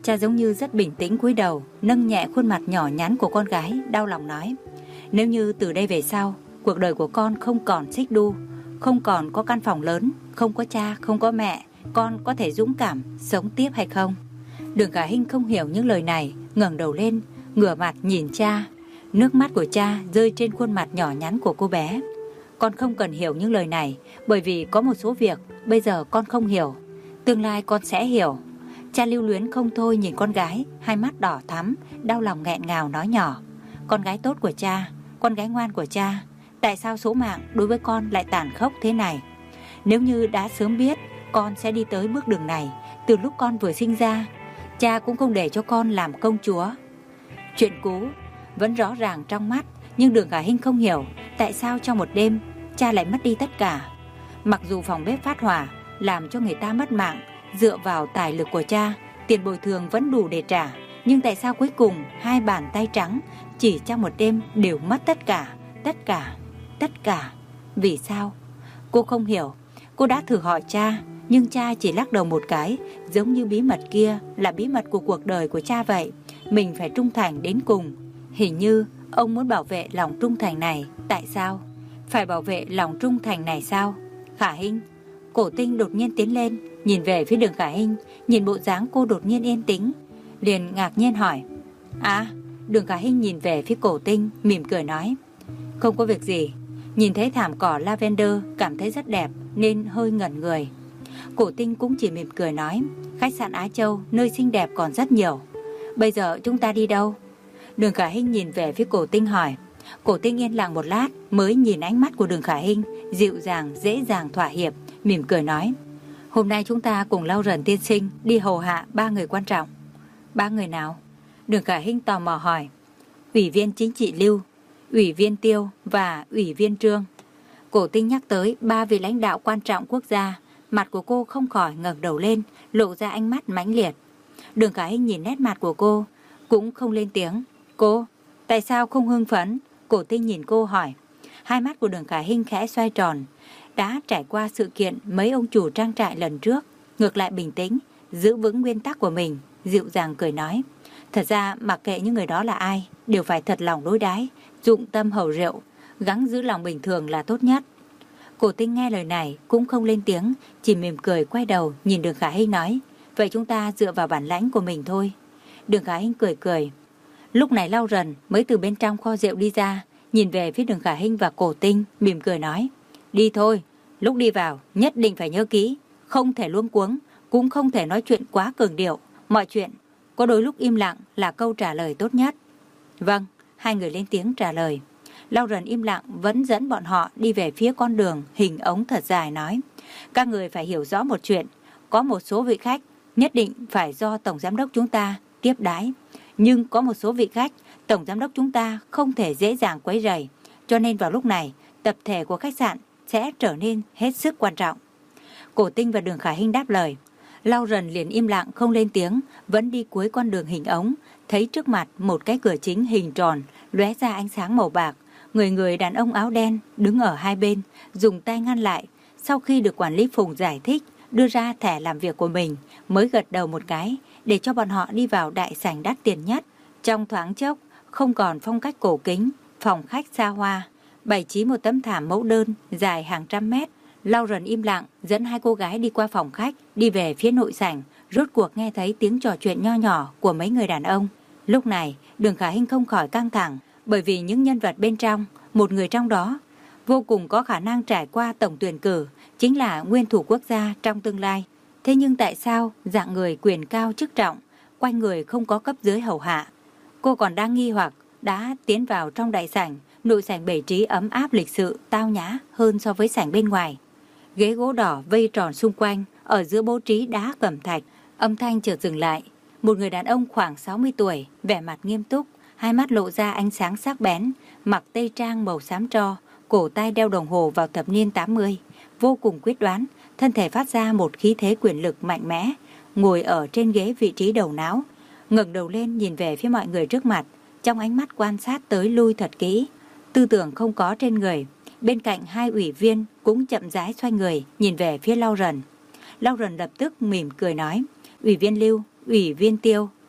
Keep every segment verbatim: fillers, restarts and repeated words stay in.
Cha giống như rất bình tĩnh cúi đầu, nâng nhẹ khuôn mặt nhỏ nhắn của con gái, đau lòng nói: nếu như từ đây về sau, cuộc đời của con không còn xích đu, không còn có căn phòng lớn, không có cha, không có mẹ, con có thể dũng cảm sống tiếp hay không? Đường Khả Hinh không hiểu những lời này, ngẩng đầu lên, ngửa mặt nhìn cha. Nước mắt của cha rơi trên khuôn mặt nhỏ nhắn của cô bé. Con không cần hiểu những lời này, bởi vì có một số việc bây giờ con không hiểu, tương lai con sẽ hiểu. Cha lưu luyến không thôi nhìn con gái, hai mắt đỏ thắm, đau lòng nghẹn ngào nói nhỏ: con gái tốt của cha, con gái ngoan của cha, tại sao số mạng đối với con lại tàn khốc thế này? Nếu như đã sớm biết con sẽ đi tới bước đường này từ lúc con vừa sinh ra, cha cũng không để cho con làm công chúa. Chuyện cũ vẫn rõ ràng trong mắt, nhưng Đường Khả Hinh không hiểu tại sao trong một đêm cha lại mất đi tất cả. Mặc dù phòng bếp phát hỏa làm cho người ta mất mạng, dựa vào tài lực của cha, tiền bồi thường vẫn đủ để trả, nhưng tại sao cuối cùng hai bàn tay trắng chỉ trong một đêm đều mất tất cả, tất cả, tất cả? Vì sao? Cô không hiểu. Cô đã thử hỏi cha, nhưng cha chỉ lắc đầu một cái, giống như bí mật kia là bí mật của cuộc đời của cha vậy, mình phải trung thành đến cùng. Hình như ông muốn bảo vệ lòng trung thành này. Tại sao? Phải bảo vệ lòng trung thành này sao? Khả Hinh. Cổ Tinh đột nhiên tiến lên, nhìn về phía Đường Khả Hinh, nhìn bộ dáng cô đột nhiên yên tĩnh, liền ngạc nhiên hỏi: à? Đường Khả Hinh nhìn về phía Cổ Tinh, mỉm cười nói: không có việc gì. Nhìn thấy thảm cỏ lavender cảm thấy rất đẹp nên hơi ngẩn người. Cổ Tinh cũng chỉ mỉm cười nói: khách sạn Á Châu nơi xinh đẹp còn rất nhiều. Bây giờ chúng ta đi đâu? Đường Khả Hinh nhìn về phía Cổ Tinh hỏi. Cổ Tinh yên lặng một lát mới nhìn ánh mắt của Đường Khả Hinh, dịu dàng dễ dàng thỏa hiệp, mỉm cười nói: hôm nay chúng ta cùng Lau Rần tiên sinh đi hầu hạ ba người quan trọng. Ba người nào? Đường Khả Hinh tò mò hỏi. Ủy viên chính trị Lưu, Ủy viên Tiêu và Ủy viên Trương. Cổ Tinh nhắc tới ba vị lãnh đạo quan trọng quốc gia, mặt của cô không khỏi ngẩng đầu lên, lộ ra ánh mắt mãnh liệt. Đường Khả Hinh nhìn nét mặt của cô, cũng không lên tiếng. Cô, tại sao không hưng phấn? Cổ Tinh nhìn cô hỏi. Hai mắt của Đường Khả Hinh khẽ xoay tròn. Đã trải qua sự kiện mấy ông chủ trang trại lần trước, ngược lại bình tĩnh, giữ vững nguyên tắc của mình, dịu dàng cười nói: thật ra mặc kệ những người đó là ai, đều phải thật lòng đối đãi, dụng tâm hầu rượu, gắng giữ lòng bình thường là tốt nhất. Cổ Tinh nghe lời này cũng không lên tiếng, chỉ mỉm cười quay đầu nhìn Đường Khả Hinh nói: vậy chúng ta dựa vào bản lãnh của mình thôi. Đường Khả Hinh cười cười. Lúc này Lau Rần mới từ bên trong kho rượu đi ra, nhìn về phía Đường Khả Hinh và Cổ Tinh, mỉm cười nói: đi thôi, lúc đi vào nhất định phải nhớ kỹ, không thể luống cuống, cũng không thể nói chuyện quá cường điệu, mọi chuyện có đôi lúc im lặng là câu trả lời tốt nhất. Vâng, hai người lên tiếng trả lời. Lau Rần im lặng vẫn dẫn bọn họ đi về phía con đường hình ống thật dài nói: các người phải hiểu rõ một chuyện, có một số vị khách nhất định phải do Tổng Giám đốc chúng ta tiếp đái, nhưng có một số vị khách Tổng Giám đốc chúng ta không thể dễ dàng quấy rầy, cho nên vào lúc này tập thể của khách sạn sẽ trở nên hết sức quan trọng. Cổ Tinh và Đường Khả Hinh đáp lời. Lau Rần liền im lặng không lên tiếng, vẫn đi cuối con đường hình ống, thấy trước mặt một cái cửa chính hình tròn lóe ra ánh sáng màu bạc. Người người đàn ông áo đen đứng ở hai bên, dùng tay ngăn lại. Sau khi được quản lý Phùng giải thích, đưa ra thẻ làm việc của mình, mới gật đầu một cái để cho bọn họ đi vào đại sảnh đắt tiền nhất. Trong thoáng chốc, không còn phong cách cổ kính, phòng khách xa hoa, bày trí một tấm thảm mẫu đơn dài hàng trăm mét. Lau Rần im lặng dẫn hai cô gái đi qua phòng khách, đi về phía nội sảnh, rốt cuộc nghe thấy tiếng trò chuyện nho nhỏ của mấy người đàn ông. Lúc này Đường Khả Hinh không khỏi căng thẳng, bởi vì những nhân vật bên trong, một người trong đó vô cùng có khả năng trải qua tổng tuyển cử, chính là nguyên thủ quốc gia trong tương lai. Thế nhưng tại sao dạng người quyền cao chức trọng, quanh người không có cấp dưới hầu hạ? Cô còn đang nghi hoặc, đã tiến vào trong đại sảnh. Nội sảnh bày trí ấm áp lịch sự, tao nhã hơn so với sảnh bên ngoài. Ghế gỗ đỏ vây tròn xung quanh, ở giữa bố trí đá cẩm thạch. Âm thanh chợt dừng lại. Một người đàn ông khoảng sáu mươi tuổi, vẻ mặt nghiêm túc, hai mắt lộ ra ánh sáng sắc bén, mặc tây trang màu xám tro, cổ tay đeo đồng hồ vào thập niên tám mươi, vô cùng quyết đoán, thân thể phát ra một khí thế quyền lực mạnh mẽ, ngồi ở trên ghế vị trí đầu não, ngẩng đầu lên nhìn về phía mọi người trước mặt, trong ánh mắt quan sát tới lui thật kỹ. Tư tưởng không có trên người. Bên cạnh hai ủy viên cũng chậm rãi xoay người nhìn về phía Lau Rần. Lau Rần lập tức mỉm cười nói: Ủy viên Lưu, Ủy viên Tiêu,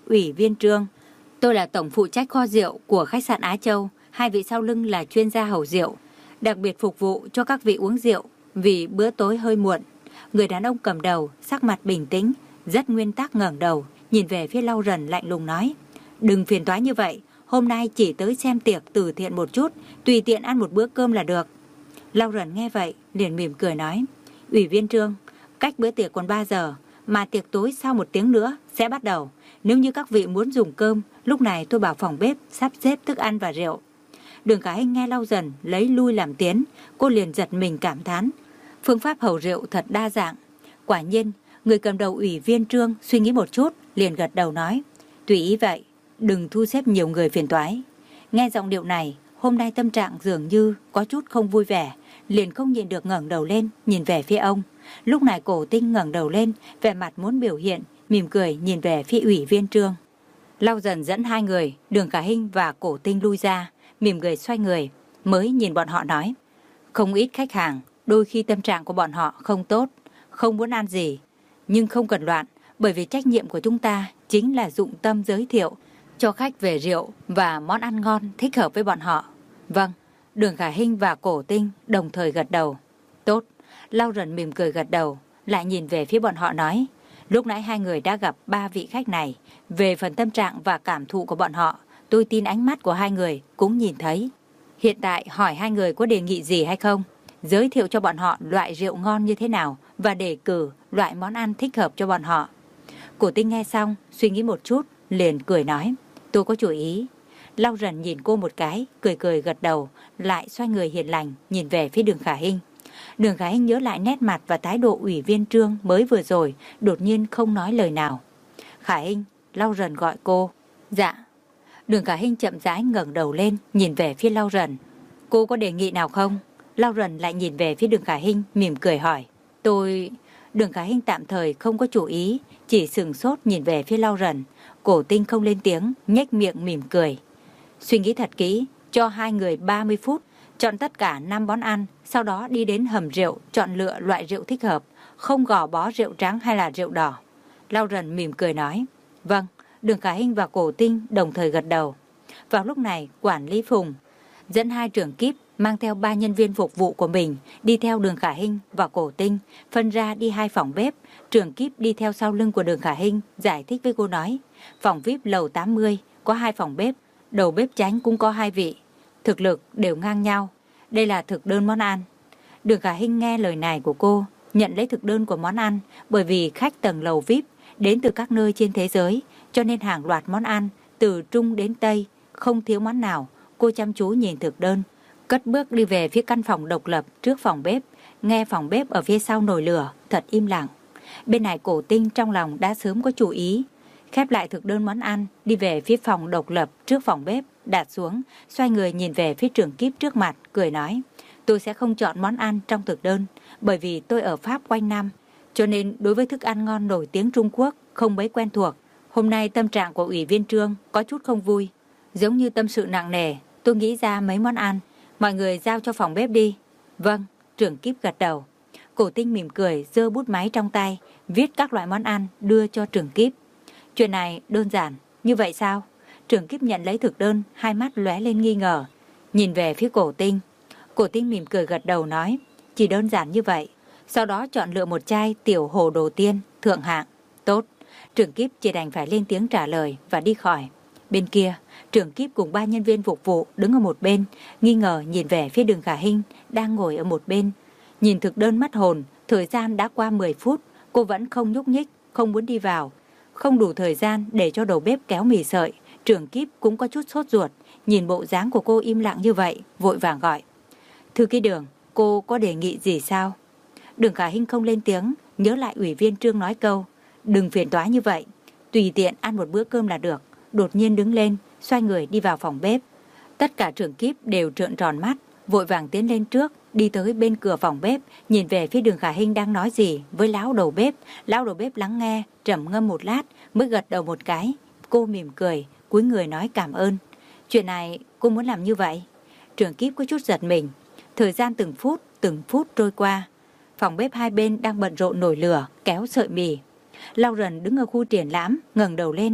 Ủy viên Trương. Tôi là tổng phụ trách kho rượu của khách sạn Á Châu. Hai vị sau lưng là chuyên gia hầu rượu, đặc biệt phục vụ cho các vị uống rượu vì bữa tối hơi muộn. Người đàn ông cầm đầu, sắc mặt bình tĩnh, rất nguyên tắc ngẩng đầu, nhìn về phía Lau Rần lạnh lùng nói. Đừng phiền toái như vậy, hôm nay chỉ tới xem tiệc từ thiện một chút, tùy tiện ăn một bữa cơm là được. Lau Rần nghe vậy, liền mỉm cười nói. Ủy viên Trương, cách bữa tiệc còn ba giờ, mà tiệc tối sau một tiếng nữa sẽ bắt đầu. Nếu như các vị muốn dùng cơm, lúc này tôi bảo phòng bếp sắp xếp thức ăn và rượu. Đường Khả Hinh nghe Lau Rần lấy lui làm tiến, cô liền giật mình cảm thán. Phương pháp hầu rượu thật đa dạng. Quả nhiên, người cầm đầu Ủy viên Trương suy nghĩ một chút, liền gật đầu nói. Tùy ý vậy, đừng thu xếp nhiều người phiền toái. Nghe giọng điệu này, hôm nay tâm trạng dường như có chút không vui vẻ, liền không nhịn được ngẩng đầu lên, nhìn về phía ông. Lúc này Cổ Tinh ngẩng đầu lên, vẻ mặt muốn biểu hiện, mỉm cười nhìn về phía Ủy viên Trương. Lau Dần dẫn hai người, Đường Khả Hinh và Cổ Tinh lui ra, mỉm cười xoay người, mới nhìn bọn họ nói. Không ít khách hàng, đôi khi tâm trạng của bọn họ không tốt, không muốn ăn gì, nhưng không cần loạn, bởi vì trách nhiệm của chúng ta chính là dụng tâm giới thiệu cho khách về rượu và món ăn ngon thích hợp với bọn họ. Vâng, Đường Khả Hinh và Cổ Tinh đồng thời gật đầu. Tốt, Lau Rần mỉm cười gật đầu, lại nhìn về phía bọn họ nói. Lúc nãy hai người đã gặp ba vị khách này, về phần tâm trạng và cảm thụ của bọn họ, tôi tin ánh mắt của hai người cũng nhìn thấy. Hiện tại hỏi hai người có đề nghị gì hay không? Giới thiệu cho bọn họ loại rượu ngon như thế nào và đề cử loại món ăn thích hợp cho bọn họ. Cổ Tinh nghe xong, suy nghĩ một chút, liền cười nói. Tôi có chủ ý. Lau Rần nhìn cô một cái, cười cười gật đầu, lại xoay người hiền lành, nhìn về phía Đường Khả Hinh. Đường Khả Hinh nhớ lại nét mặt và thái độ Ủy viên Trương mới vừa rồi, đột nhiên không nói lời nào. Khả Hinh, Lau Rần gọi cô. Dạ. Đường Khả Hinh chậm rãi ngẩng đầu lên, nhìn về phía Lau Rần. Cô có đề nghị nào không? Lau Rần lại nhìn về phía Đường Khả Hinh, mỉm cười hỏi. Tôi... Đường Khả Hinh tạm thời không có chủ ý, chỉ sừng sốt nhìn về phía Lau Rần. Cổ Tinh không lên tiếng, nhếch miệng mỉm cười. Suy nghĩ thật kỹ, cho hai người ba mươi phút, chọn tất cả năm món ăn, sau đó đi đến hầm rượu, chọn lựa loại rượu thích hợp, không gò bó rượu trắng hay là rượu đỏ. Lau Rần mỉm cười nói. Vâng, Đường Khả Hinh và Cổ Tinh đồng thời gật đầu. Vào lúc này, quản lý Phùng dẫn hai trưởng kíp mang theo ba nhân viên phục vụ của mình đi theo Đường Khả Hinh và Cổ Tinh, phân ra đi hai phòng bếp. Trưởng kíp đi theo sau lưng của Đường Khả Hinh, giải thích với cô nói. Phòng vi ai pi lầu tám mươi có hai phòng bếp, đầu bếp chánh cũng có hai vị, thực lực đều ngang nhau. Đây là thực đơn món ăn. Đường Khả Hinh nghe lời này của cô, nhận lấy thực đơn của món ăn, bởi vì khách tầng lầu vi ai pi đến từ các nơi trên thế giới, cho nên hàng loạt món ăn từ Trung đến Tây, không thiếu món nào. Cô chăm chú nhìn thực đơn, cất bước đi về phía căn phòng độc lập trước phòng bếp, nghe phòng bếp ở phía sau nồi lửa, thật im lặng. Bên này Cổ Tinh trong lòng đã sớm có chủ ý, khép lại thực đơn món ăn, đi về phía phòng độc lập trước phòng bếp, đặt xuống, xoay người nhìn về phía trưởng kíp trước mặt, cười nói. Tôi sẽ không chọn món ăn trong thực đơn, bởi vì tôi ở Pháp quanh năm, cho nên đối với thức ăn ngon nổi tiếng Trung Quốc không mấy quen thuộc. Hôm nay tâm trạng của Ủy viên Trương có chút không vui, giống như tâm sự nặng nề. Tôi nghĩ ra mấy món ăn, mọi người giao cho phòng bếp đi. Vâng, trưởng kíp gật đầu. Cổ Tinh mỉm cười, giơ bút máy trong tay, viết các loại món ăn đưa cho trưởng kíp. Chuyện này đơn giản, như vậy sao? Trưởng kíp nhận lấy thực đơn, hai mắt lóe lên nghi ngờ, nhìn về phía Cổ Tinh. Cổ Tinh mỉm cười gật đầu nói, chỉ đơn giản như vậy. Sau đó chọn lựa một chai tiểu hồ đồ tiên, thượng hạng. Tốt, trưởng kíp chỉ đành phải lên tiếng trả lời và đi khỏi. Bên kia, trưởng kíp cùng ba nhân viên phục vụ đứng ở một bên, nghi ngờ nhìn về phía Đường Khả Hinh đang ngồi ở một bên. Nhìn thực đơn mất hồn, thời gian đã qua mười phút, cô vẫn không nhúc nhích, không muốn đi vào. Không đủ thời gian để cho đầu bếp kéo mì sợi, trưởng kíp cũng có chút sốt ruột, nhìn bộ dáng của cô im lặng như vậy, vội vàng gọi. Thư ký Đường, cô có đề nghị gì sao? Đường Khả Hinh không lên tiếng, nhớ lại Ủy viên Trương nói câu, đừng phiền toái như vậy, tùy tiện ăn một bữa cơm là được. Đột nhiên đứng lên, xoay người đi vào phòng bếp. Tất cả trưởng kíp đều trợn tròn mắt, vội vàng tiến lên trước, đi tới bên cửa phòng bếp, nhìn về phía Đường Khả Hinh đang nói gì với lão đầu bếp. Lão đầu bếp lắng nghe, trầm ngâm một lát, mới gật đầu một cái. Cô mỉm cười, cúi người nói cảm ơn. Chuyện này cô muốn làm như vậy? Trưởng kíp có chút giật mình. Thời gian từng phút, từng phút trôi qua. Phòng bếp hai bên đang bận rộn nổi lửa, kéo sợi mì. Lau Rần đứng ở khu triển lãm, ngẩng đầu lên,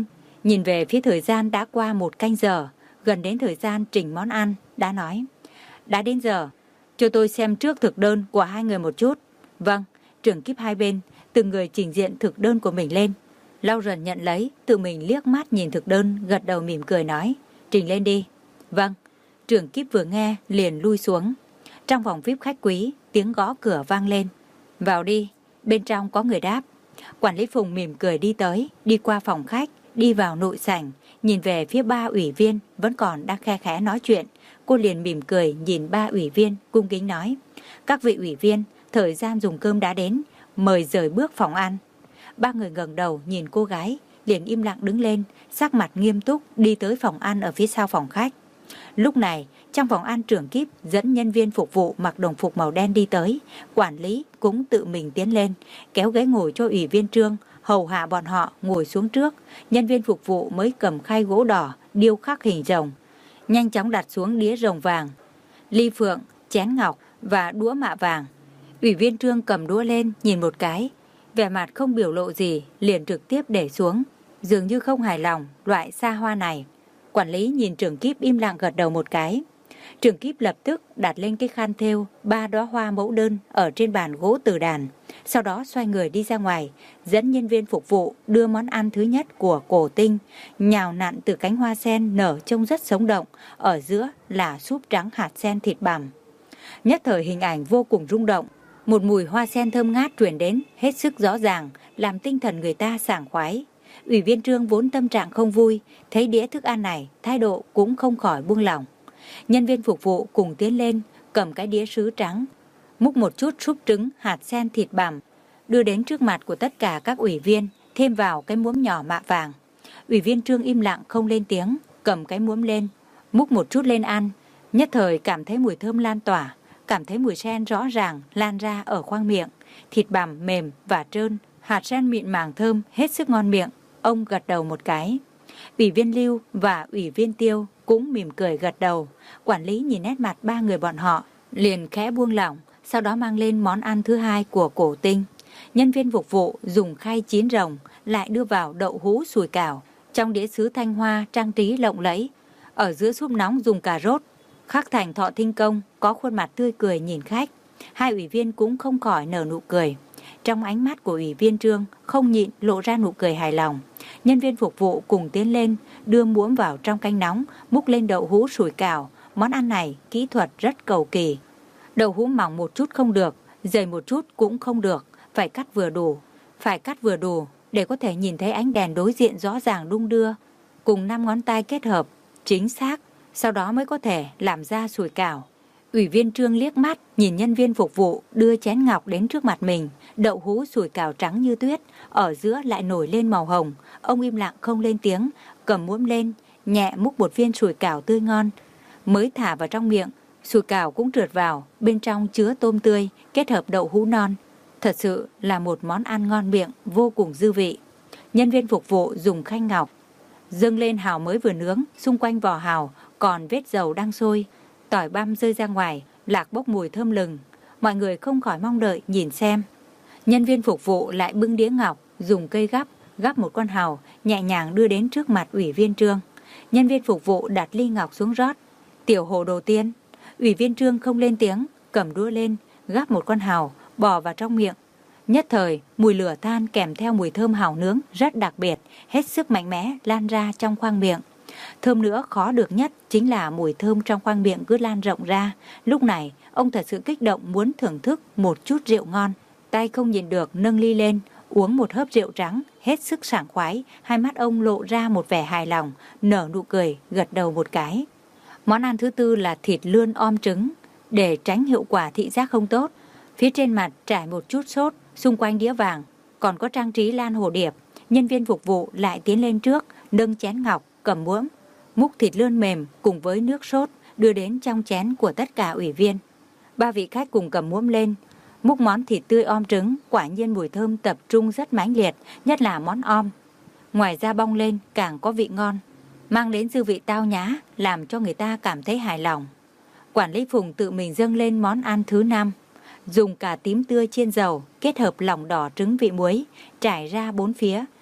Nhìn về phía thời gian đã qua một canh giờ, gần đến thời gian trình món ăn, đã nói: đã đến giờ, cho tôi xem trước thực đơn của hai người một chút. Vâng. Trưởng kíp hai bên từng người trình diện thực đơn của mình lên. Lauren nhận lấy, tự mình liếc mắt nhìn thực đơn, gật đầu mỉm cười nói: trình lên đi. Vâng. Trưởng kíp vừa nghe liền lui xuống. Trong phòng vi ai pi khách quý, tiếng gõ cửa vang lên. Vào đi. Bên trong có người đáp. Quản lý Phùng mỉm cười đi tới, đi qua phòng khách, đi vào nội sảnh, nhìn về phía ba ủy viên vẫn còn đang khe khẽ nói chuyện. Cô liền mỉm cười nhìn ba ủy viên, cung kính nói: các vị ủy viên, thời gian dùng cơm đã đến, mời rời bước phòng ăn. Ba người ngẩng đầu nhìn cô gái, liền im lặng đứng lên, sắc mặt nghiêm túc đi tới phòng ăn ở phía sau phòng khách. Lúc này, trong phòng ăn, trưởng kíp dẫn nhân viên phục vụ mặc đồng phục màu đen đi tới. Quản lý cũng tự mình tiến lên, kéo ghế ngồi cho ủy viên Trương, hầu hạ bọn họ ngồi xuống trước. Nhân viên phục vụ mới cầm khay gỗ đỏ, điêu khắc hình rồng, nhanh chóng đặt xuống đĩa rồng vàng, ly phượng, chén ngọc và đũa mạ vàng. Ủy viên Trương cầm đũa lên nhìn một cái, vẻ mặt không biểu lộ gì, liền trực tiếp để xuống, dường như không hài lòng loại xa hoa này. Quản lý nhìn trưởng kíp im lặng gật đầu một cái. Trưởng kíp lập tức đặt lên cái khăn thêu ba đóa hoa mẫu đơn ở trên bàn gỗ từ đàn, sau đó xoay người đi ra ngoài, dẫn nhân viên phục vụ đưa món ăn thứ nhất của Cổ Tinh, nhào nặn từ cánh hoa sen nở trông rất sống động, ở giữa là súp trắng hạt sen thịt bằm. Nhất thời hình ảnh vô cùng rung động, một mùi hoa sen thơm ngát truyền đến hết sức rõ ràng, làm tinh thần người ta sảng khoái. Ủy viên Trương vốn tâm trạng không vui, thấy đĩa thức ăn này, thái độ cũng không khỏi buông lỏng. Nhân viên phục vụ cùng tiến lên, cầm cái đĩa sứ trắng, múc một chút súp trứng hạt sen thịt bằm, đưa đến trước mặt của tất cả các ủy viên, thêm vào cái muỗng nhỏ mạ vàng. Ủy viên Trương im lặng không lên tiếng, cầm cái muỗng lên, múc một chút lên ăn. Nhất thời cảm thấy mùi thơm lan tỏa, cảm thấy mùi sen rõ ràng lan ra ở khoang miệng. Thịt bằm mềm và trơn, hạt sen mịn màng thơm, hết sức ngon miệng. Ông gật đầu một cái. Ủy viên Lưu và ủy viên Tiêu cũng mỉm cười gật đầu. Quản lý nhìn nét mặt ba người bọn họ, liền khẽ buông lỏng, sau đó mang lên món ăn thứ hai của Cổ Tinh. Nhân viên phục vụ dùng khay chín rồng, lại đưa vào đậu hũ sùi cảo, trong đĩa sứ thanh hoa trang trí lộng lẫy. Ở giữa súp nóng dùng cà rốt, khắc thành thọ tinh công, có khuôn mặt tươi cười nhìn khách. Hai ủy viên cũng không khỏi nở nụ cười. Trong ánh mắt của ủy viên Trương không nhịn lộ ra nụ cười hài lòng. Nhân viên phục vụ cùng tiến lên, đưa muỗng vào trong canh nóng, múc lên đậu hũ sủi cảo. Món ăn này kỹ thuật rất cầu kỳ. Đậu hũ mỏng một chút không được, dày một chút cũng không được, phải cắt vừa đủ. Phải cắt vừa đủ để có thể nhìn thấy ánh đèn đối diện rõ ràng đung đưa, cùng năm ngón tay kết hợp, chính xác, sau đó mới có thể làm ra sủi cảo. Ủy viên Trương liếc mắt nhìn nhân viên phục vụ đưa chén ngọc đến trước mặt mình, đậu hũ sủi cảo trắng như tuyết, ở giữa lại nổi lên màu hồng. Ông im lặng không lên tiếng, cầm muỗng lên, nhẹ múc một viên sủi cảo tươi ngon, mới thả vào trong miệng. Sủi cảo cũng trượt vào, bên trong chứa tôm tươi kết hợp đậu hũ non. Thật sự là một món ăn ngon miệng, vô cùng dư vị. Nhân viên phục vụ dùng khanh ngọc dâng lên hàu mới vừa nướng, xung quanh vỏ hàu còn vết dầu đang sôi, tỏi băm rơi ra ngoài, lạc bốc mùi thơm lừng. Mọi người không khỏi mong đợi nhìn xem. Nhân viên phục vụ lại bưng đĩa ngọc, dùng cây gắp gắp một con hàu, nhẹ nhàng đưa đến trước mặt ủy viên Trương. Nhân viên phục vụ đặt ly ngọc xuống rót. Tiểu hồ đầu tiên. Ủy viên Trương không lên tiếng, cầm đũa lên, gắp một con hàu, bỏ vào trong miệng. Nhất thời, mùi lửa than kèm theo mùi thơm hàu nướng rất đặc biệt, hết sức mạnh mẽ lan ra trong khoang miệng. Thơm nữa khó được nhất chính là mùi thơm trong khoang miệng cứ lan rộng ra. Lúc này, ông thật sự kích động muốn thưởng thức một chút rượu ngon. Tay không nhìn được nâng ly lên, uống một hớp rượu trắng, hết sức sảng khoái. Hai mắt ông lộ ra một vẻ hài lòng, nở nụ cười, gật đầu một cái. Món ăn thứ tư là thịt lươn om trứng. Để tránh hiệu quả thị giác không tốt, phía trên mặt trải một chút sốt, xung quanh đĩa vàng còn có trang trí lan hồ điệp. Nhân viên phục vụ lại tiến lên trước, nâng chén ngọc, cầm muỗng, múc thịt lươn mềm cùng với nước sốt đưa đến trong chén của tất cả ủy viên. Ba vị khách cùng cầm muỗng lên, múc món thịt tươi om trứng. Quả nhiên mùi thơm tập trung rất mãnh liệt, nhất là món om. Ngoài ra bong lên càng có vị ngon, mang đến dư vị tao nhã, làm cho người ta cảm thấy hài lòng. Quản lý Phùng tự mình dâng lên món ăn thứ năm, dùng cà tím tươi chiên dầu kết hợp lòng đỏ trứng vị muối trải ra bốn phía.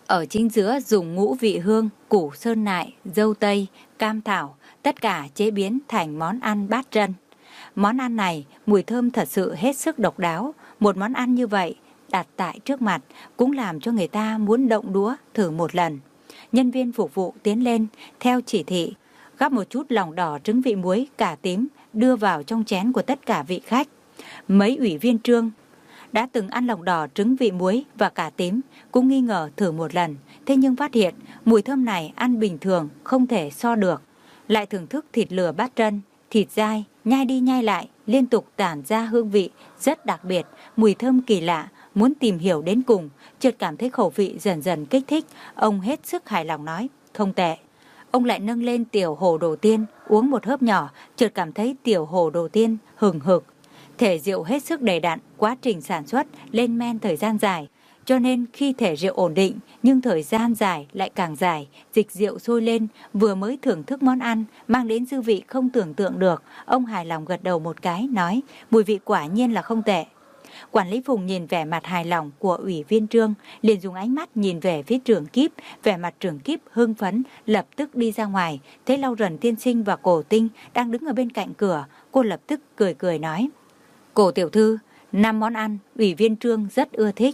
Ở chính giữa dùng ngũ vị hương, củ sơn nại, dâu tây, cam thảo, tất cả chế biến thành món ăn bát trân. Món ăn này mùi thơm thật sự hết sức độc đáo. Một món ăn như vậy đặt tại trước mặt cũng làm cho người ta muốn động đũa thử một lần. Nhân viên phục vụ tiến lên theo chỉ thị, gắp một chút lòng đỏ trứng vị muối cà tím đưa vào trong chén của tất cả vị khách. Mấy ủy viên Trương đã từng ăn lòng đỏ trứng vị muối và cà tím cũng nghi ngờ thử một lần, thế nhưng phát hiện mùi thơm này ăn bình thường không thể so được. Lại thưởng thức thịt lửa bát trân, thịt dai nhai đi nhai lại liên tục tản ra hương vị rất đặc biệt, mùi thơm kỳ lạ. Muốn tìm hiểu đến cùng, chợt cảm thấy khẩu vị dần dần kích thích. Ông hết sức hài lòng nói, không tệ. Ông lại nâng lên tiểu hồ đồ tiên, uống một hớp nhỏ, chợt cảm thấy tiểu hồ đồ tiên hừng hực. Thể rượu hết sức đầy đặn, quá trình sản xuất lên men thời gian dài, cho nên khi thể rượu ổn định, nhưng thời gian dài lại càng dài, dịch rượu sôi lên. Vừa mới thưởng thức món ăn, mang đến dư vị không tưởng tượng được. Ông hài lòng gật đầu một cái, nói, mùi vị quả nhiên là không tệ. Quản lý Phùng nhìn vẻ mặt hài lòng của ủy viên Trương, liền dùng ánh mắt nhìn về phía trưởng kíp, vẻ mặt trưởng kíp hưng phấn, lập tức đi ra ngoài. Thấy Lau Rần tiên sinh và Cổ Tinh đang đứng ở bên cạnh cửa, cô lập tức cười cười nói, Cổ tiểu thư, năm món ăn ủy viên Trương rất ưa thích.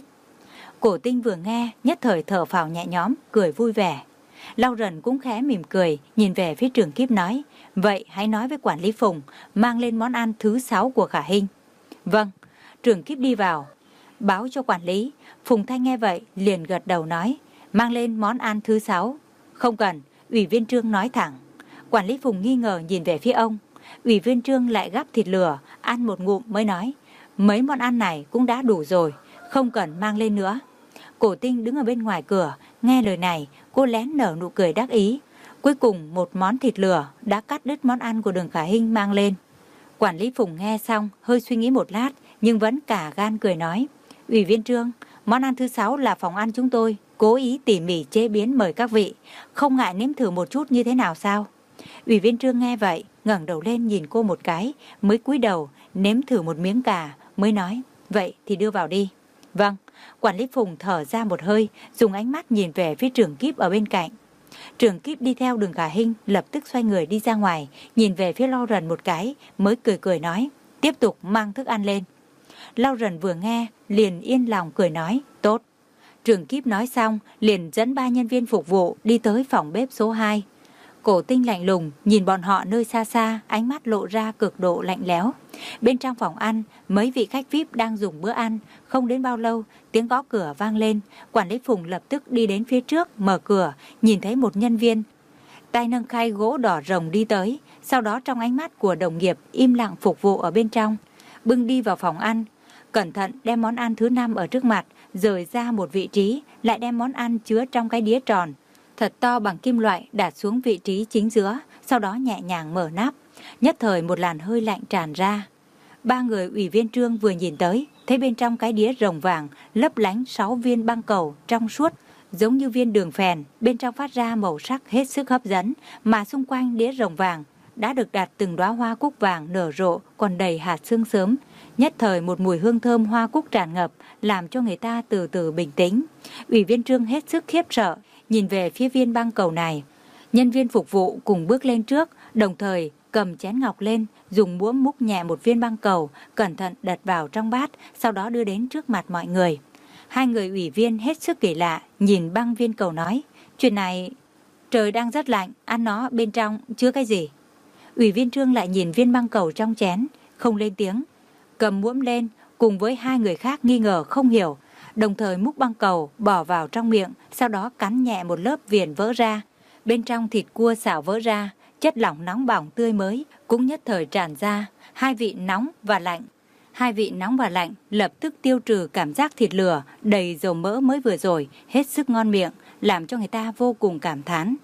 Cổ Tinh vừa nghe nhất thời thở phào nhẹ nhõm, cười vui vẻ. Lau Rần cũng khẽ mỉm cười, nhìn về phía trưởng kíp nói, vậy hãy nói với quản lý Phùng mang lên món ăn thứ sáu của Khả Hinh. Vâng. Trưởng kíp đi vào, báo cho quản lý. Phùng Thanh nghe vậy liền gật đầu nói, mang lên món ăn thứ sáu. Không cần, ủy viên Trương nói thẳng. Quản lý Phùng nghi ngờ nhìn về phía ông. Ủy viên Trương lại gắp thịt lửa, ăn một ngụm mới nói, mấy món ăn này cũng đã đủ rồi, không cần mang lên nữa. Cổ Tinh đứng ở bên ngoài cửa, nghe lời này, cô lén nở nụ cười đắc ý. Cuối cùng một món thịt lửa đã cắt đứt món ăn của Đường Khả Hinh mang lên. Quản lý Phùng nghe xong, hơi suy nghĩ một lát, nhưng vẫn cả gan cười nói, ủy viên Trương, món ăn thứ sáu là phòng ăn chúng tôi cố ý tỉ mỉ chế biến mời các vị, không ngại nếm thử một chút như thế nào sao? Ủy viên Trương nghe vậy, ngẩng đầu lên nhìn cô một cái, mới cúi đầu nếm thử một miếng cà, mới nói, vậy thì đưa vào đi. Vâng. Quản lý Phùng thở ra một hơi, dùng ánh mắt nhìn về phía trưởng kíp ở bên cạnh. Trưởng kíp đi theo Đường Khả Hinh lập tức xoay người đi ra ngoài, nhìn về phía Lau Rần một cái, mới cười cười nói, tiếp tục mang thức ăn lên. Lau Rần vừa nghe liền yên lòng cười nói, tốt. Trưởng kíp nói xong liền dẫn ba nhân viên phục vụ đi tới phòng bếp số hai. Cổ Tinh lạnh lùng nhìn bọn họ nơi xa xa, ánh mắt lộ ra cực độ lạnh lẽo. Bên trong phòng ăn, mấy vị khách vi ai pi đang dùng bữa ăn. Không đến bao lâu, tiếng gõ cửa vang lên. Quản lý Phùng lập tức đi đến phía trước, mở cửa, nhìn thấy một nhân viên tay nâng khay gỗ đỏ rồng đi tới. Sau đó trong ánh mắt của đồng nghiệp im lặng phục vụ ở bên trong, bưng đi vào phòng ăn. Cẩn thận đem món ăn thứ năm ở trước mặt, rời ra một vị trí, lại đem món ăn chứa trong cái đĩa tròn thật to bằng kim loại đặt xuống vị trí chính giữa, sau đó nhẹ nhàng mở nắp. Nhất thời một làn hơi lạnh tràn ra. Ba người ủy viên Trương vừa nhìn tới, thấy bên trong cái đĩa rồng vàng lấp lánh sáu viên băng cầu trong suốt, giống như viên đường phèn, bên trong phát ra màu sắc hết sức hấp dẫn, mà xung quanh đĩa rồng vàng đã được đặt từng đóa hoa cúc vàng nở rộ, còn đầy hạt sương sớm. Nhất thời một mùi hương thơm hoa cúc tràn ngập, làm cho người ta từ từ bình tĩnh. Ủy viên Trương hết sức khiếp sợ, nhìn về phía viên băng cầu này. Nhân viên phục vụ cùng bước lên trước, đồng thời cầm chén ngọc lên, dùng muỗng múc nhẹ một viên băng cầu, cẩn thận đặt vào trong bát, sau đó đưa đến trước mặt mọi người. Hai người ủy viên hết sức kỳ lạ, nhìn băng viên cầu nói, chuyện này, trời đang rất lạnh, ăn nó bên trong chứa cái gì? Ủy viên Trương lại nhìn viên băng cầu trong chén, không lên tiếng, cầm muỗng lên, cùng với hai người khác nghi ngờ không hiểu, đồng thời múc băng cầu bỏ vào trong miệng, sau đó cắn nhẹ một lớp viền vỡ ra. Bên trong thịt cua xào vỡ ra, chất lỏng nóng bỏng tươi mới cũng nhất thời tràn ra, hai vị nóng và lạnh. Hai vị nóng và lạnh lập tức tiêu trừ cảm giác thịt lửa đầy dầu mỡ mới vừa rồi, hết sức ngon miệng, làm cho người ta vô cùng cảm thán.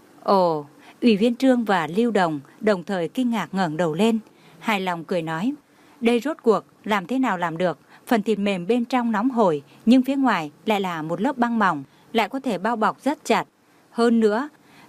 Ồ, ủy viên Trương và Lưu Đồng đồng thời kinh ngạc ngẩng đầu lên, hài lòng cười nói, đây rốt cuộc làm thế nào làm được, phần thịt mềm bên trong nóng hổi, nhưng phía ngoài lại là một lớp băng mỏng, lại có thể bao bọc rất chặt. Hơn nữa,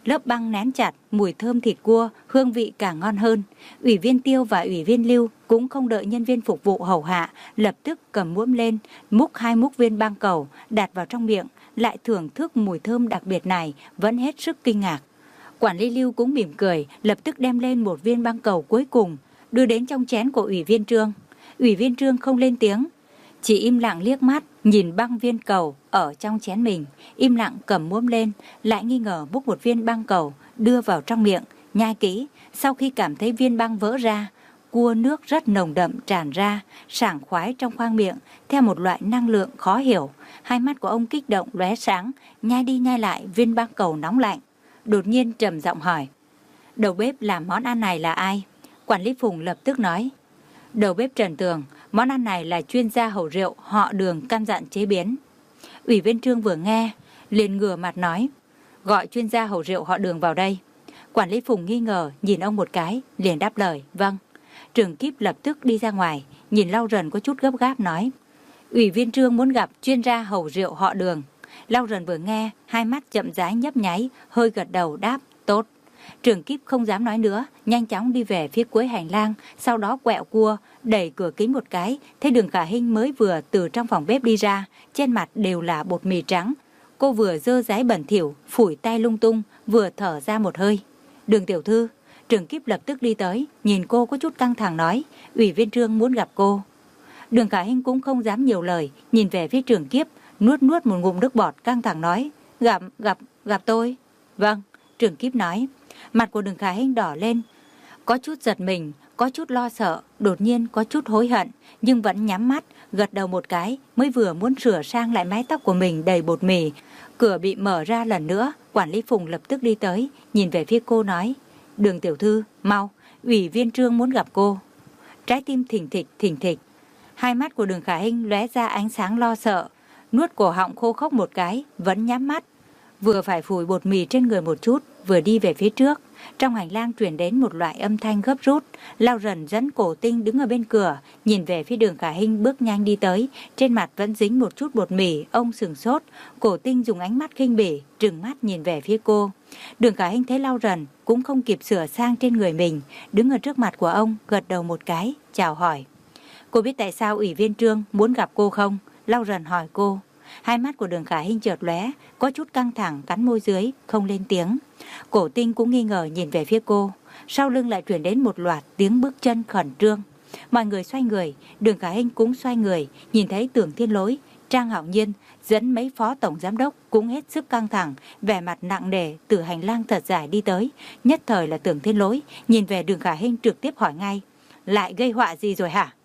lớp băng nén chặt, mùi thơm thịt cua, hương vị càng ngon hơn. Ủy viên Tiêu và ủy viên Lưu cũng không đợi nhân viên phục vụ hầu hạ, lập tức cầm muỗng lên, múc hai muỗng viên băng cầu, đặt vào trong miệng, lại thưởng thức mùi thơm đặc biệt này, vẫn hết sức kinh ngạc. Quản lý Lưu cũng mỉm cười, lập tức đem lên một viên băng cầu cuối cùng, đưa đến trong chén của ủy viên Trương. Ủy viên Trương không lên tiếng, chỉ im lặng liếc mắt, nhìn băng viên cầu ở trong chén mình, im lặng cầm muỗng lên, lại nghi ngờ múc một viên băng cầu, đưa vào trong miệng, nhai kỹ. Sau khi cảm thấy viên băng vỡ ra, cua nước rất nồng đậm tràn ra, sảng khoái trong khoang miệng, theo một loại năng lượng khó hiểu. Hai mắt của ông kích động lóe sáng, nhai đi nhai lại viên băng cầu nóng lạnh. Đột nhiên trầm giọng hỏi, đầu bếp làm món ăn này là ai? Quản lý Phùng lập tức nói, đầu bếp Trần Tường, món ăn này là chuyên gia hầu rượu họ Đường căn dặn chế biến. Ủy viên Trương vừa nghe, liền ngửa mặt nói, gọi chuyên gia hầu rượu họ Đường vào đây. Quản lý Phùng nghi ngờ nhìn ông một cái, liền đáp lời, vâng. Trường Kíp lập tức đi ra ngoài, nhìn Lau Rần có chút gấp gáp nói, ủy viên Trương muốn gặp chuyên gia hầu rượu họ Đường. Lau Rần vừa nghe, hai mắt chậm rãi nhấp nháy, hơi gật đầu đáp, tốt. Trường Kíp không dám nói nữa, nhanh chóng đi về phía cuối hành lang, sau đó quẹo cua, đẩy cửa kính một cái, thấy Đường Khả Hinh mới vừa từ trong phòng bếp đi ra, trên mặt đều là bột mì trắng. Cô vừa dơ dáy bẩn thỉu, phủi tay lung tung, vừa thở ra một hơi. Đường tiểu thư. Trường Kíp lập tức đi tới, nhìn cô có chút căng thẳng nói, ủy viên Trương muốn gặp cô. Đường Khả Hinh cũng không dám nhiều lời, nhìn về phía Trường Kíp, nuốt nuốt một ngụm nước bọt, căng thẳng nói, gặp, gặp, gặp tôi. Vâng, Trường Kíp nói. Mặt của Đường Khả Hinh đỏ lên, có chút giật mình, có chút lo sợ, đột nhiên có chút hối hận, nhưng vẫn nhắm mắt, gật đầu một cái, mới vừa muốn sửa sang lại mái tóc của mình đầy bột mì. Cửa bị mở ra lần nữa, quản lý Phùng lập tức đi tới, nhìn về phía cô nói, Đường tiểu thư, mau, ủy viên Trương muốn gặp cô. Trái tim thình thịch, thình thịch. Hai mắt của Đường Khả Hinh lóe ra ánh sáng lo sợ, nuốt cổ họng khô khốc một cái, vẫn nhắm mắt. Vừa phải phủi bột mì trên người một chút, vừa đi về phía trước. Trong hành lang truyền đến một loại âm thanh gấp rút. Lau Rần dẫn Cổ Tinh đứng ở bên cửa, nhìn về phía Đường Khả Hinh bước nhanh đi tới, trên mặt vẫn dính một chút bột mì. Ông sừng sốt. Cổ Tinh dùng ánh mắt khinh bỉ, trừng mắt nhìn về phía cô. Đường Khả Hinh thấy Lau Rần cũng không kịp sửa sang trên người mình, đứng ở trước mặt của ông, gật đầu một cái, chào hỏi. Cô biết tại sao ủy viên Trương muốn gặp cô không? Lau Rần hỏi cô. Hai mắt của Đường Khả Hinh chợt lóe, có chút căng thẳng, cắn môi dưới, không lên tiếng. Cổ Tinh cũng nghi ngờ nhìn về phía cô. Sau lưng lại truyền đến một loạt tiếng bước chân khẩn trương. Mọi người xoay người, Đường Khả Hinh cũng xoay người, nhìn thấy Tưởng Thiên Lỗi, Trang Hạo Nhiên dẫn mấy phó tổng giám đốc cũng hết sức căng thẳng, vẻ mặt nặng nề từ hành lang thật dài đi tới. Nhất thời là Tưởng Thiên Lỗi nhìn về Đường Khả Hinh trực tiếp hỏi ngay, lại gây họa gì rồi hả?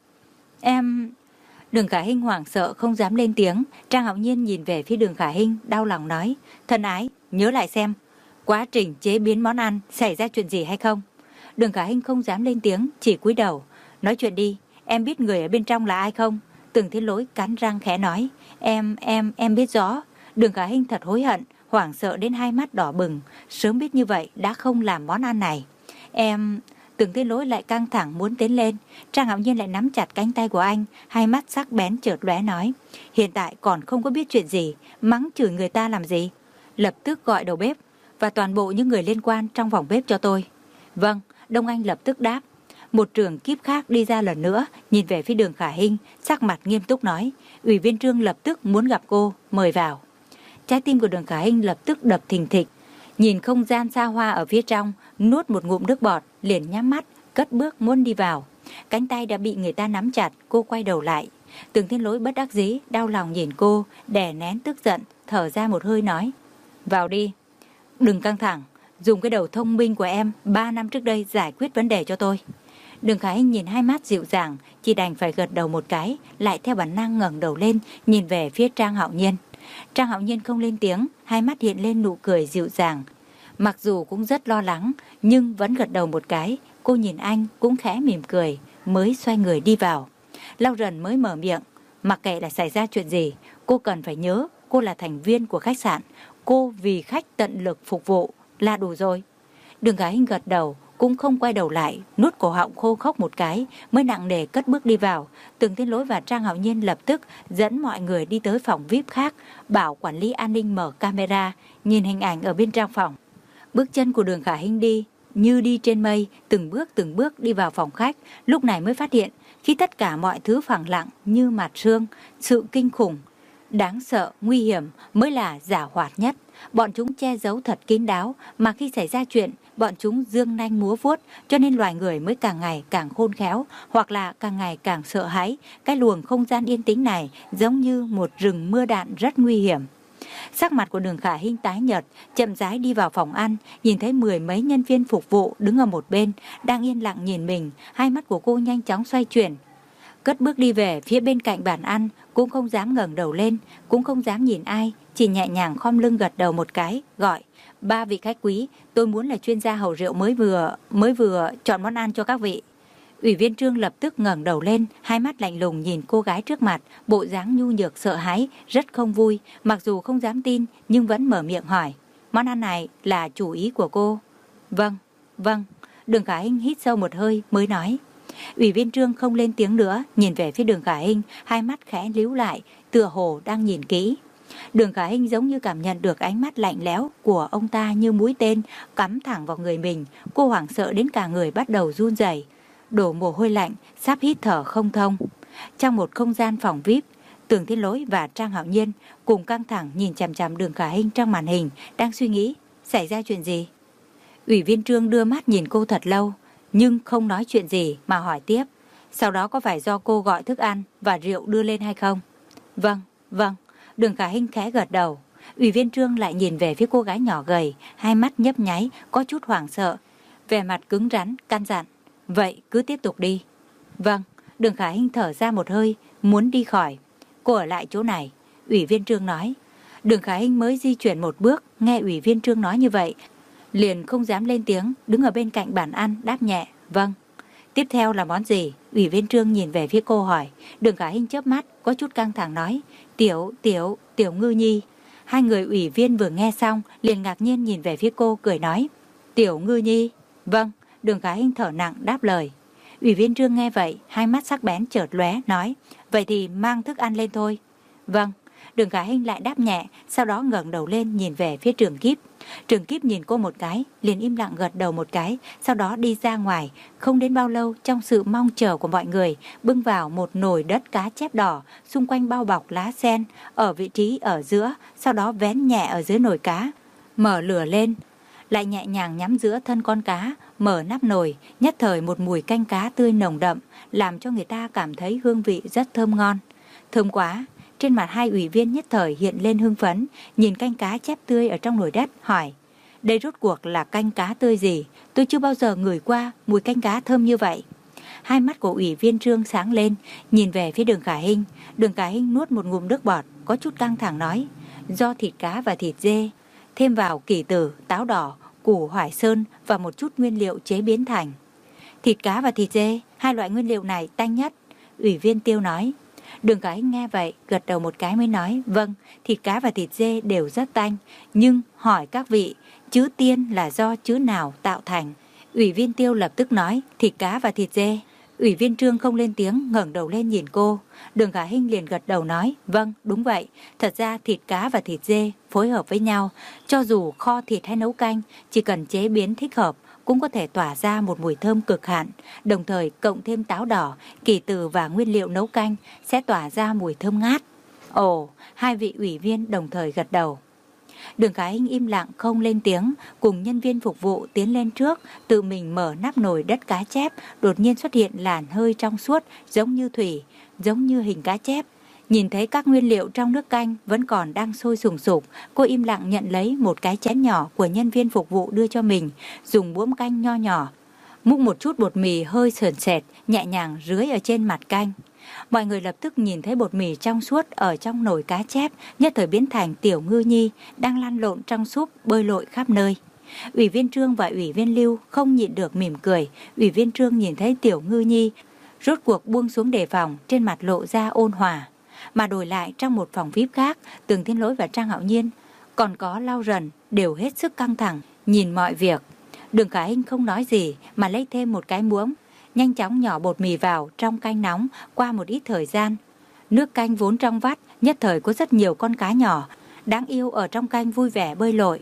Em... Đường Khả Hinh hoảng sợ không dám lên tiếng. Trang Hạo Nhiên nhìn về phía Đường Khả Hinh, đau lòng nói, thân ái, nhớ lại xem, quá trình chế biến món ăn xảy ra chuyện gì hay không? Đường Khả Hinh không dám lên tiếng, chỉ cúi đầu, nói chuyện đi, em biết người ở bên trong là ai không? Tưởng Thiên Lỗi cắn răng khẽ nói, em, em, em biết rõ. Đường Khả Hinh thật hối hận, hoảng sợ đến hai mắt đỏ bừng, sớm biết như vậy đã không làm món ăn này. Em... Tưởng Thiên Lỗi lại căng thẳng muốn tiến lên, Trang Hạo Nhiên lại nắm chặt cánh tay của anh, hai mắt sắc bén chợt lóe nói, hiện tại còn không có biết chuyện gì, mắng chửi người ta làm gì? Lập tức gọi đầu bếp và toàn bộ những người liên quan trong phòng bếp cho tôi. Vâng, Đông Anh lập tức đáp. Một trưởng kíp khác đi ra lần nữa, nhìn về phía Đường Khả Hinh, sắc mặt nghiêm túc nói, ủy viên Trương lập tức muốn gặp cô, mời vào. Trái tim của Đường Khả Hinh lập tức đập thình thịch, nhìn không gian xa hoa ở phía trong, nuốt một ngụm nước bọt, liền nhắm mắt, cất bước muốn đi vào. Cánh tay đã bị người ta nắm chặt, cô quay đầu lại. Tưởng Thiên Lỗi bất đắc dĩ, đau lòng nhìn cô, đè nén tức giận, thở ra một hơi nói, vào đi, đừng căng thẳng, dùng cái đầu thông minh của em ba năm trước đây giải quyết vấn đề cho tôi. Đường Khả Hinh nhìn hai mắt dịu dàng, chỉ đành phải gật đầu một cái, lại theo bản năng ngẩng đầu lên, nhìn về phía Trang Hạo Nhiên. Trang Hạo Nhiên không lên tiếng, hai mắt hiện lên nụ cười dịu dàng. Mặc dù cũng rất lo lắng, nhưng vẫn gật đầu một cái, cô nhìn anh cũng khẽ mỉm cười, mới xoay người đi vào. Lau Rần mới mở miệng, mặc kệ là xảy ra chuyện gì, cô cần phải nhớ cô là thành viên của khách sạn, cô vì khách tận lực phục vụ là đủ rồi. Đường Khả Hinh gật đầu, cũng không quay đầu lại, nuốt cổ họng khô khốc một cái, mới nặng nề cất bước đi vào. Tưởng Thiên Lỗi và Trang Hạo Nhiên lập tức dẫn mọi người đi tới phòng vi ai pi khác, bảo quản lý an ninh mở camera, nhìn hình ảnh ở bên trong phòng. Bước chân của Đường Khả Hinh đi như đi trên mây, từng bước từng bước đi vào phòng khách, lúc này mới phát hiện khi tất cả mọi thứ phẳng lặng như mặt sương, sự kinh khủng, đáng sợ, nguy hiểm mới là giả hoạt nhất. Bọn chúng che giấu thật kín đáo, mà khi xảy ra chuyện, bọn chúng dương nanh múa vuốt, cho nên loài người mới càng ngày càng khôn khéo, hoặc là càng ngày càng sợ hãi. Cái luồng không gian yên tĩnh này giống như một rừng mưa đạn rất nguy hiểm. Sắc mặt của Đường Khả Hinh tái nhợt, chậm rãi đi vào phòng ăn, nhìn thấy mười mấy nhân viên phục vụ đứng ở một bên, đang yên lặng nhìn mình. Hai mắt của cô nhanh chóng xoay chuyển, cất bước đi về phía bên cạnh bàn ăn, cũng không dám ngẩng đầu lên, cũng không dám nhìn ai, chỉ nhẹ nhàng khom lưng gật đầu một cái, gọi: "Ba vị khách quý, tôi muốn là chuyên gia hầu rượu mới vừa mới vừa chọn món ăn cho các vị." Ủy viên Trương lập tức ngẩng đầu lên, hai mắt lạnh lùng nhìn cô gái trước mặt, bộ dáng nhu nhược sợ hãi, rất không vui, mặc dù không dám tin nhưng vẫn mở miệng hỏi: "Món ăn này là chủ ý của cô?" "Vâng, vâng." Đường Khả Hinh hít sâu một hơi mới nói. Ủy viên Trương không lên tiếng nữa, nhìn về phía Đường Khả Hinh, hai mắt khẽ líu lại, tựa hồ đang nhìn kỹ. Đường Khả Hinh giống như cảm nhận được ánh mắt lạnh lẽo của ông ta như mũi tên cắm thẳng vào người mình, cô hoảng sợ đến cả người bắt đầu run rẩy, đổ mồ hôi lạnh, sắp hít thở không thông. Trong một không gian phòng vi ai pi, Tưởng Thiên Lỗi và Trang Hạo Nhiên cùng căng thẳng nhìn chằm chằm Đường Khả Hinh trong màn hình, đang suy nghĩ xảy ra chuyện gì. Ủy viên Trương đưa mắt nhìn cô thật lâu, nhưng không nói chuyện gì mà hỏi tiếp: "Sau đó có phải do cô gọi thức ăn và rượu đưa lên hay không?" "Vâng, vâng." Đường Khả Hinh khẽ gật đầu. Ủy viên Trương lại nhìn về phía cô gái nhỏ gầy, hai mắt nhấp nháy, có chút hoảng sợ, vẻ mặt cứng rắn, căn dặn: "Vậy cứ tiếp tục đi." "Vâng." Đường Khả Hinh thở ra một hơi, muốn đi khỏi. "Cô ở lại chỗ này." Ủy viên Trương nói. Đường Khả Hinh mới di chuyển một bước, nghe Ủy viên Trương nói như vậy, liền không dám lên tiếng, đứng ở bên cạnh bàn ăn đáp nhẹ: "Vâng." "Tiếp theo là món gì?" Ủy viên Trương nhìn về phía cô hỏi. Đường Khả Hinh chớp mắt, có chút căng thẳng nói: "Tiểu, tiểu, tiểu Ngư Nhi." Hai người ủy viên vừa nghe xong, liền ngạc nhiên nhìn về phía cô, cười nói: "Tiểu Ngư Nhi?" "Vâng." Đường Khả Hinh thở nặng đáp lời. Ủy viên Trương nghe vậy, hai mắt sắc bén chợt lóe, nói: "Vậy thì mang thức ăn lên thôi." "Vâng." Đường Khả Hinh lại đáp nhẹ, sau đó ngẩng đầu lên nhìn về phía Trường Kíp. Trường Kíp nhìn cô một cái, liền im lặng gật đầu một cái, sau đó đi ra ngoài. Không đến bao lâu, trong sự mong chờ của mọi người, bưng vào một nồi đất cá chép đỏ, xung quanh bao bọc lá sen, ở vị trí ở giữa, sau đó vén nhẹ ở dưới nồi cá, mở lửa lên, lại nhẹ nhàng nhắm giữa thân con cá, mở nắp nồi, nhất thời một mùi canh cá tươi nồng đậm, làm cho người ta cảm thấy hương vị rất thơm ngon. Thơm quá! Trên mặt hai ủy viên nhất thời hiện lên hưng phấn, nhìn canh cá chép tươi ở trong nồi đất, hỏi: "Đây rốt cuộc là canh cá tươi gì? Tôi chưa bao giờ ngửi qua mùi canh cá thơm như vậy." Hai mắt của ủy viên Trương sáng lên, nhìn về phía Đường Khả Hinh. Đường Khả Hinh nuốt một ngụm nước bọt, có chút căng thẳng nói: "Do thịt cá và thịt dê, thêm vào kỷ tử, táo đỏ, củ hoải sơn và một chút nguyên liệu chế biến thành." "Thịt cá và thịt dê, hai loại nguyên liệu này tanh nhất." Ủy viên Tiêu nói. Đường Khả Hinh nghe vậy, gật đầu một cái mới nói: "Vâng, thịt cá và thịt dê đều rất tanh, nhưng hỏi các vị, chữ tiên là do chữ nào tạo thành?" Ủy viên Tiêu lập tức nói: "Thịt cá và thịt dê." Ủy viên Trương không lên tiếng, ngẩng đầu lên nhìn cô. Đường Khả Hinh liền gật đầu nói: "Vâng, đúng vậy. Thật ra thịt cá và thịt dê phối hợp với nhau, cho dù kho thịt hay nấu canh, chỉ cần chế biến thích hợp, cũng có thể tỏa ra một mùi thơm cực hạn. Đồng thời cộng thêm táo đỏ, kỳ từ và nguyên liệu nấu canh sẽ tỏa ra mùi thơm ngát." Ồ, hai vị ủy viên đồng thời gật đầu. Đường Khả Hinh im lặng không lên tiếng, cùng nhân viên phục vụ tiến lên trước, tự mình mở nắp nồi đất cá chép. Đột nhiên xuất hiện làn hơi trong suốt, giống như thủy, giống như hình cá chép. Nhìn thấy các nguyên liệu trong nước canh vẫn còn đang sôi sùng sục, cô im lặng nhận lấy một cái chén nhỏ của nhân viên phục vụ đưa cho mình, dùng muỗng canh nho nhỏ, múc một chút bột mì hơi sờn sệt, nhẹ nhàng rưới ở trên mặt canh. Mọi người lập tức nhìn thấy bột mì trong suốt ở trong nồi cá chép, nhất thời biến thành Tiểu Ngư Nhi đang lăn lộn trong súp bơi lội khắp nơi. Ủy viên Trương và ủy viên Lưu không nhịn được mỉm cười. Ủy viên Trương nhìn thấy Tiểu Ngư Nhi rốt cuộc buông xuống đề phòng, trên mặt lộ ra ôn hòa. Mà đổi lại trong một phòng vi ai pi khác, Tưởng Thiên Lỗi và Trang Hạo Nhiên, còn có Lau Rần đều hết sức căng thẳng nhìn mọi việc. Đường Khả Hinh không nói gì mà lấy thêm một cái muỗng, nhanh chóng nhỏ bột mì vào trong canh nóng. Qua một ít thời gian, nước canh vốn trong vắt nhất thời có rất nhiều con cá nhỏ đáng yêu ở trong canh vui vẻ bơi lội.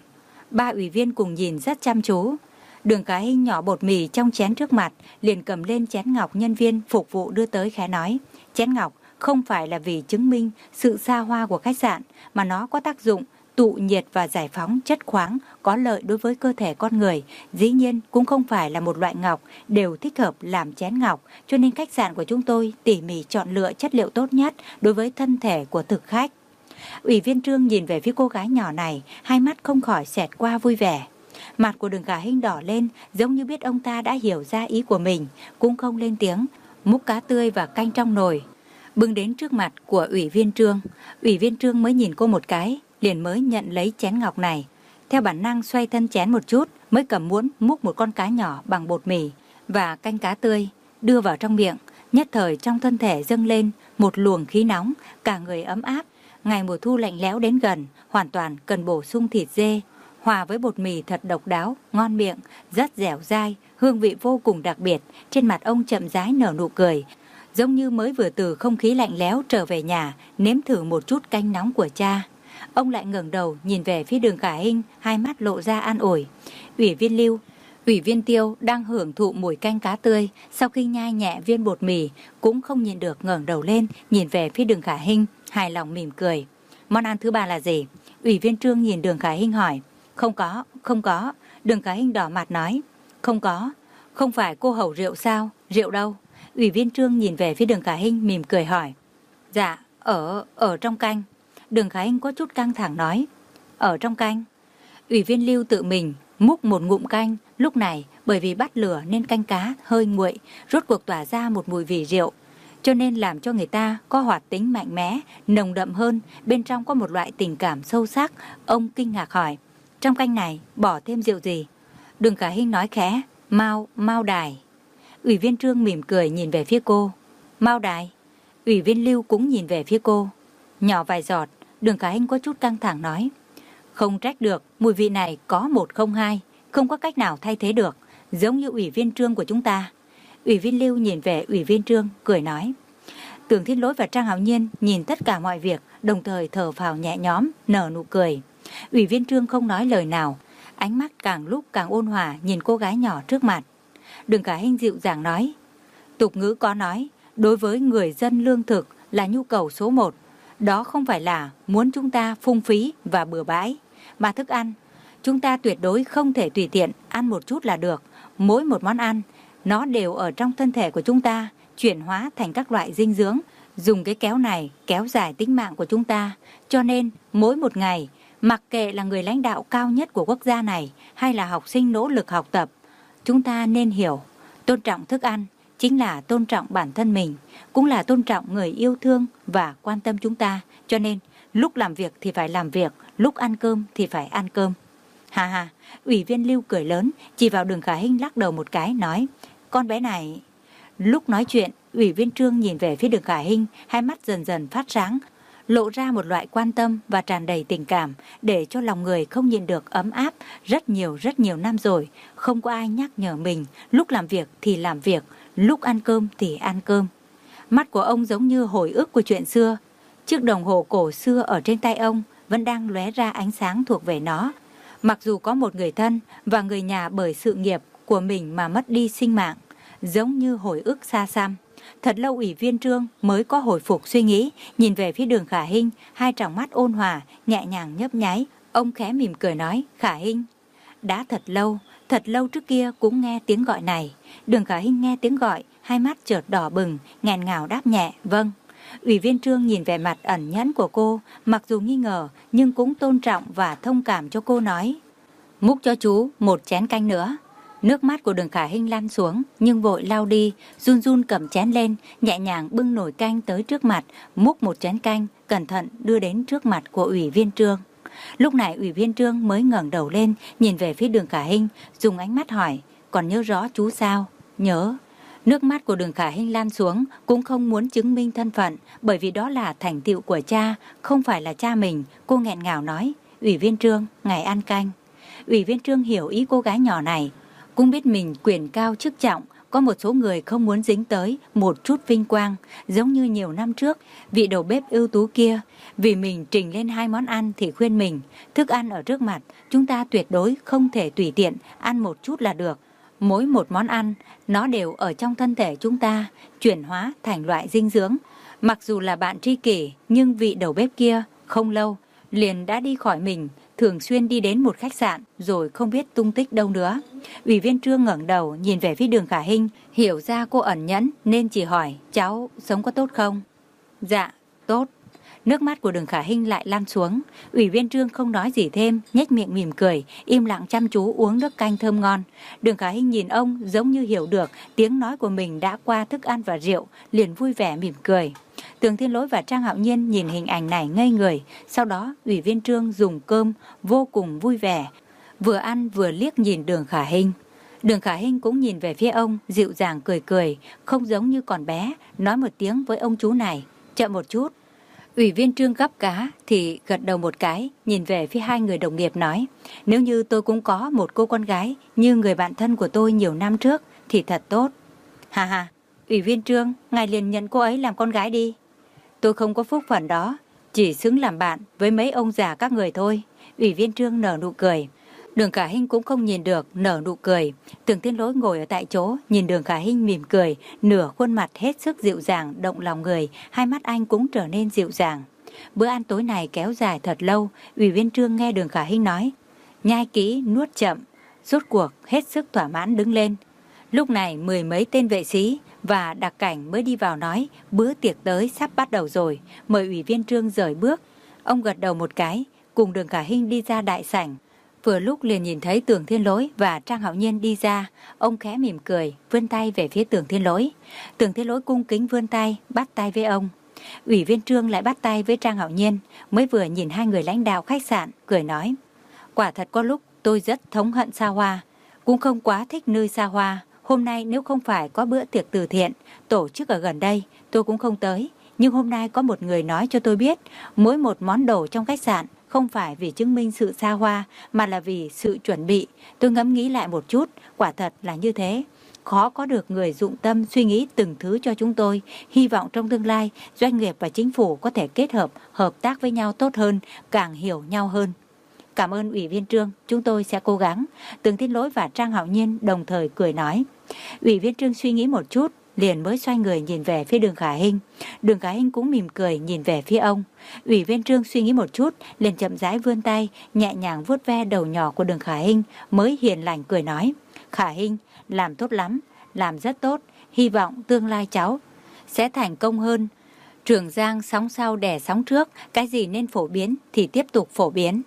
Ba ủy viên cùng nhìn rất chăm chú. Đường Khả Hinh nhỏ bột mì trong chén trước mặt, liền cầm lên chén ngọc nhân viên phục vụ đưa tới khẽ nói. Chén ngọc không phải là vì chứng minh sự xa hoa của khách sạn, mà nó có tác dụng tụ nhiệt và giải phóng chất khoáng có lợi đối với cơ thể con người. Dĩ nhiên cũng không phải là một loại ngọc đều thích hợp làm chén ngọc, cho nên khách sạn của chúng tôi tỉ mỉ chọn lựa chất liệu tốt nhất đối với thân thể của thực khách. Ủy viên Trương nhìn về phía cô gái nhỏ này, hai mắt không khỏi xẹt qua vui vẻ. Mặt của Đường Khả Hinh đỏ lên, giống như biết ông ta đã hiểu ra ý của mình, cũng không lên tiếng, múc cá tươi và canh trong nồi, bưng đến trước mặt của ủy viên Trương. Ủy viên Trương mới nhìn cô một cái, liền mới nhận lấy chén ngọc này. Theo bản năng xoay thân chén một chút, mới cầm muỗng múc một con cá nhỏ bằng bột mì và canh cá tươi, đưa vào trong miệng. Nhất thời trong thân thể dâng lên một luồng khí nóng, cả người ấm áp. Ngày mùa thu lạnh lẽo đến gần, hoàn toàn cần bổ sung thịt dê, hòa với bột mì thật độc đáo, ngon miệng, rất dẻo dai, hương vị vô cùng đặc biệt. Trên mặt ông chậm rãi nở nụ cười, giống như mới vừa từ không khí lạnh lẽo trở về nhà, nếm thử một chút canh nóng của cha. Ông lại ngẩng đầu nhìn về phía Đường Khả Hinh, hai mắt lộ ra an ủi. Ủy viên Lưu, Ủy viên Tiêu đang hưởng thụ mùi canh cá tươi, sau khi nhai nhẹ viên bột mì, cũng không nhìn được ngẩng đầu lên, nhìn về phía Đường Khả Hinh, hài lòng mỉm cười. Món ăn thứ ba là gì? Ủy viên Trương nhìn Đường Khả Hinh hỏi. Không có, không có. Đường Khả Hinh đỏ mặt nói. Không có, không phải cô hầu rượu sao? Rượu đâu? Ủy viên Trương nhìn về phía Đường Khả Hinh mỉm cười hỏi. Dạ, ở, ở trong canh. Đường Khả Hinh có chút căng thẳng nói. Ở trong canh. Ủy viên Lưu tự mình múc một ngụm canh, lúc này bởi vì bắt lửa nên canh cá hơi nguội, rốt cuộc tỏa ra một mùi vị rượu, cho nên làm cho người ta có hoạt tính mạnh mẽ, nồng đậm hơn, bên trong có một loại tình cảm sâu sắc. Ông kinh ngạc hỏi, trong canh này bỏ thêm rượu gì? Đường Khả Hinh nói khẽ, Mao, Mao đài. Ủy viên Trương mỉm cười nhìn về phía cô. Mao đài? Ủy viên Lưu cũng nhìn về phía cô. Nhỏ vài giọt. Đường Khả Hinh có chút căng thẳng nói. Không trách được, mùi vị này có một không hai, không có cách nào thay thế được, giống như ủy viên Trương của chúng ta. Ủy viên Lưu nhìn về ủy viên Trương, cười nói. Tưởng Thiên Lỗi và Trang Hạo Nhiên nhìn tất cả mọi việc, đồng thời thở phào nhẹ nhõm, nở nụ cười. Ủy viên Trương không nói lời nào, ánh mắt càng lúc càng ôn hòa nhìn cô gái nhỏ trước mặt. Đường Khả Hinh dịu dàng nói. Tục ngữ có nói, đối với người dân lương thực là nhu cầu số một. Đó không phải là muốn chúng ta phung phí và bừa bãi, mà thức ăn chúng ta tuyệt đối không thể tùy tiện ăn một chút là được. Mỗi một món ăn, nó đều ở trong thân thể của chúng ta, chuyển hóa thành các loại dinh dưỡng, dùng cái kéo này kéo dài tính mạng của chúng ta. Cho nên, mỗi một ngày, mặc kệ là người lãnh đạo cao nhất của quốc gia này hay là học sinh nỗ lực học tập, chúng ta nên hiểu, tôn trọng thức ăn chính là tôn trọng bản thân mình, cũng là tôn trọng người yêu thương và quan tâm chúng ta. Cho nên, lúc làm việc thì phải làm việc, lúc ăn cơm thì phải ăn cơm. Hà hà, ủy viên Lưu cười lớn, chỉ vào Đường Khả Hinh lắc đầu một cái, nói, con bé này. Lúc nói chuyện, ủy viên Trương nhìn về phía Đường Khả Hinh, hai mắt dần dần phát sáng, lộ ra một loại quan tâm và tràn đầy tình cảm, để cho lòng người không nhìn được ấm áp. Rất nhiều rất nhiều năm rồi, không có ai nhắc nhở mình, lúc làm việc thì làm việc, lúc ăn cơm thì ăn cơm. Mắt của ông giống như hồi ức của chuyện xưa. Chiếc đồng hồ cổ xưa ở trên tay ông vẫn đang lóe ra ánh sáng thuộc về nó. Mặc dù có một người thân và người nhà bởi sự nghiệp của mình mà mất đi sinh mạng, giống như hồi ức xa xăm. Thật lâu ủy viên Trương mới có hồi phục suy nghĩ, nhìn về phía Đường Khả Hinh, hai tròng mắt ôn hòa, nhẹ nhàng nhấp nháy. Ông khẽ mỉm cười nói, Khả Hinh, đã thật lâu, thật lâu trước kia cũng nghe tiếng gọi này. Đường Khả Hinh nghe tiếng gọi, hai mắt chợt đỏ bừng, nghẹn ngào đáp nhẹ, vâng. Ủy viên Trương nhìn vẻ mặt ẩn nhẫn của cô, mặc dù nghi ngờ nhưng cũng tôn trọng và thông cảm cho cô, nói, múc cho chú một chén canh nữa. Nước mắt của Đường Khả Hinh lăn xuống nhưng vội lau đi, run run cầm chén lên, nhẹ nhàng bưng nồi canh tới trước mặt, múc một chén canh, cẩn thận đưa đến trước mặt của ủy viên Trương. Lúc này ủy viên Trương mới ngẩng đầu lên, nhìn về phía Đường Khả Hinh, dùng ánh mắt hỏi, còn nhớ rõ chú sao? Nhớ. Nước mắt của Đường Khả Hinh lan xuống, cũng không muốn chứng minh thân phận, bởi vì đó là thành tựu của cha, không phải là cha mình. Cô nghẹn ngào nói, ủy viên Trương, ngài ăn canh. Ủy viên Trương hiểu ý cô gái nhỏ này, cũng biết mình quyền cao chức trọng, có một số người không muốn dính tới một chút vinh quang, giống như nhiều năm trước, vị đầu bếp ưu tú kia, vì mình trình lên hai món ăn thì khuyên mình, thức ăn ở trước mặt, chúng ta tuyệt đối không thể tùy tiện, ăn một chút là được. Mỗi một món ăn, nó đều ở trong thân thể chúng ta, chuyển hóa thành loại dinh dưỡng. Mặc dù là bạn tri kỷ, nhưng vị đầu bếp kia, không lâu, liền đã đi khỏi mình, thường xuyên đi đến một khách sạn rồi không biết tung tích đâu nữa. Ủy viên Trương ngẩng đầu nhìn về phía Đường Khả Hinh, hiểu ra cô ẩn nhẫn nên chỉ hỏi, cháu sống có tốt không? Dạ, tốt. Nước mắt của Đường Khả Hinh lại lan xuống. Ủy viên Trương không nói gì thêm, nhếch miệng mỉm cười, im lặng chăm chú uống nước canh thơm ngon. Đường Khả Hinh nhìn ông giống như hiểu được tiếng nói của mình đã qua thức ăn và rượu, liền vui vẻ mỉm cười. Tường Thiên Lỗi và Trang Hạo Nhiên nhìn hình ảnh này ngây người. Sau đó Ủy viên Trương dùng cơm vô cùng vui vẻ, vừa ăn vừa liếc nhìn Đường Khả Hinh. Đường Khả Hinh cũng nhìn về phía ông, dịu dàng cười cười, không giống như còn bé, nói một tiếng với ông chú này, chậm một chút. Ủy viên Trương gắp cá thì gật đầu một cái, nhìn về phía hai người đồng nghiệp nói, nếu như tôi cũng có một cô con gái như người bạn thân của tôi nhiều năm trước thì thật tốt. Hà hà, Ủy viên Trương, ngài liền nhận cô ấy làm con gái đi. Tôi không có phúc phận đó, chỉ xứng làm bạn với mấy ông già các người thôi. Ủy viên Trương nở nụ cười. Đường Khả Hinh cũng không nhìn được, nở nụ cười. Tường Thiên Lỗi ngồi ở tại chỗ, nhìn Đường Khả Hinh mỉm cười, nửa khuôn mặt hết sức dịu dàng, động lòng người, hai mắt anh cũng trở nên dịu dàng. Bữa ăn tối này kéo dài thật lâu, Ủy viên Trương nghe Đường Khả Hinh nói, nhai kỹ, nuốt chậm, rốt cuộc hết sức thỏa mãn đứng lên. Lúc này mười mấy tên vệ sĩ và đặc cảnh mới đi vào nói, bữa tiệc tới sắp bắt đầu rồi, mời Ủy viên Trương rời bước. Ông gật đầu một cái, cùng Đường Khả Hinh đi ra đại sảnh. Vừa lúc liền nhìn thấy Tường Thiên Lỗi và Trang Hạo Nhiên đi ra, ông khẽ mỉm cười, vươn tay về phía Tường Thiên Lỗi. Tường Thiên Lỗi cung kính vươn tay, bắt tay với ông. Ủy viên Trương lại bắt tay với Trang Hạo Nhiên, mới vừa nhìn hai người lãnh đạo khách sạn, cười nói, quả thật có lúc tôi rất thống hận xa hoa, cũng không quá thích nơi xa hoa. Hôm nay nếu không phải có bữa tiệc từ thiện tổ chức ở gần đây, tôi cũng không tới. Nhưng hôm nay có một người nói cho tôi biết, mỗi một món đồ trong khách sạn không phải vì chứng minh sự xa hoa, mà là vì sự chuẩn bị. Tôi ngẫm nghĩ lại một chút, quả thật là như thế. Khó có được người dụng tâm suy nghĩ từng thứ cho chúng tôi. Hy vọng trong tương lai, doanh nghiệp và chính phủ có thể kết hợp, hợp tác với nhau tốt hơn, càng hiểu nhau hơn. Cảm ơn Ủy viên Trương, chúng tôi sẽ cố gắng. Tường Thiên Lỗi và Trang Hạo Nhiên đồng thời cười nói. Ủy viên Trương suy nghĩ một chút, liền mới xoay người nhìn về phía Đường Khả Hinh. Đường Khả Hinh cũng mỉm cười nhìn về phía ông. Ủy viên Trương suy nghĩ một chút, liền chậm rãi vươn tay, nhẹ nhàng vuốt ve đầu nhỏ của Đường Khả Hinh, mới hiền lành cười nói. Khả Hinh, làm tốt lắm, làm rất tốt, hy vọng tương lai cháu sẽ thành công hơn. Trường Giang sóng sau đẻ sóng trước, cái gì nên phổ biến thì tiếp tục phổ biến.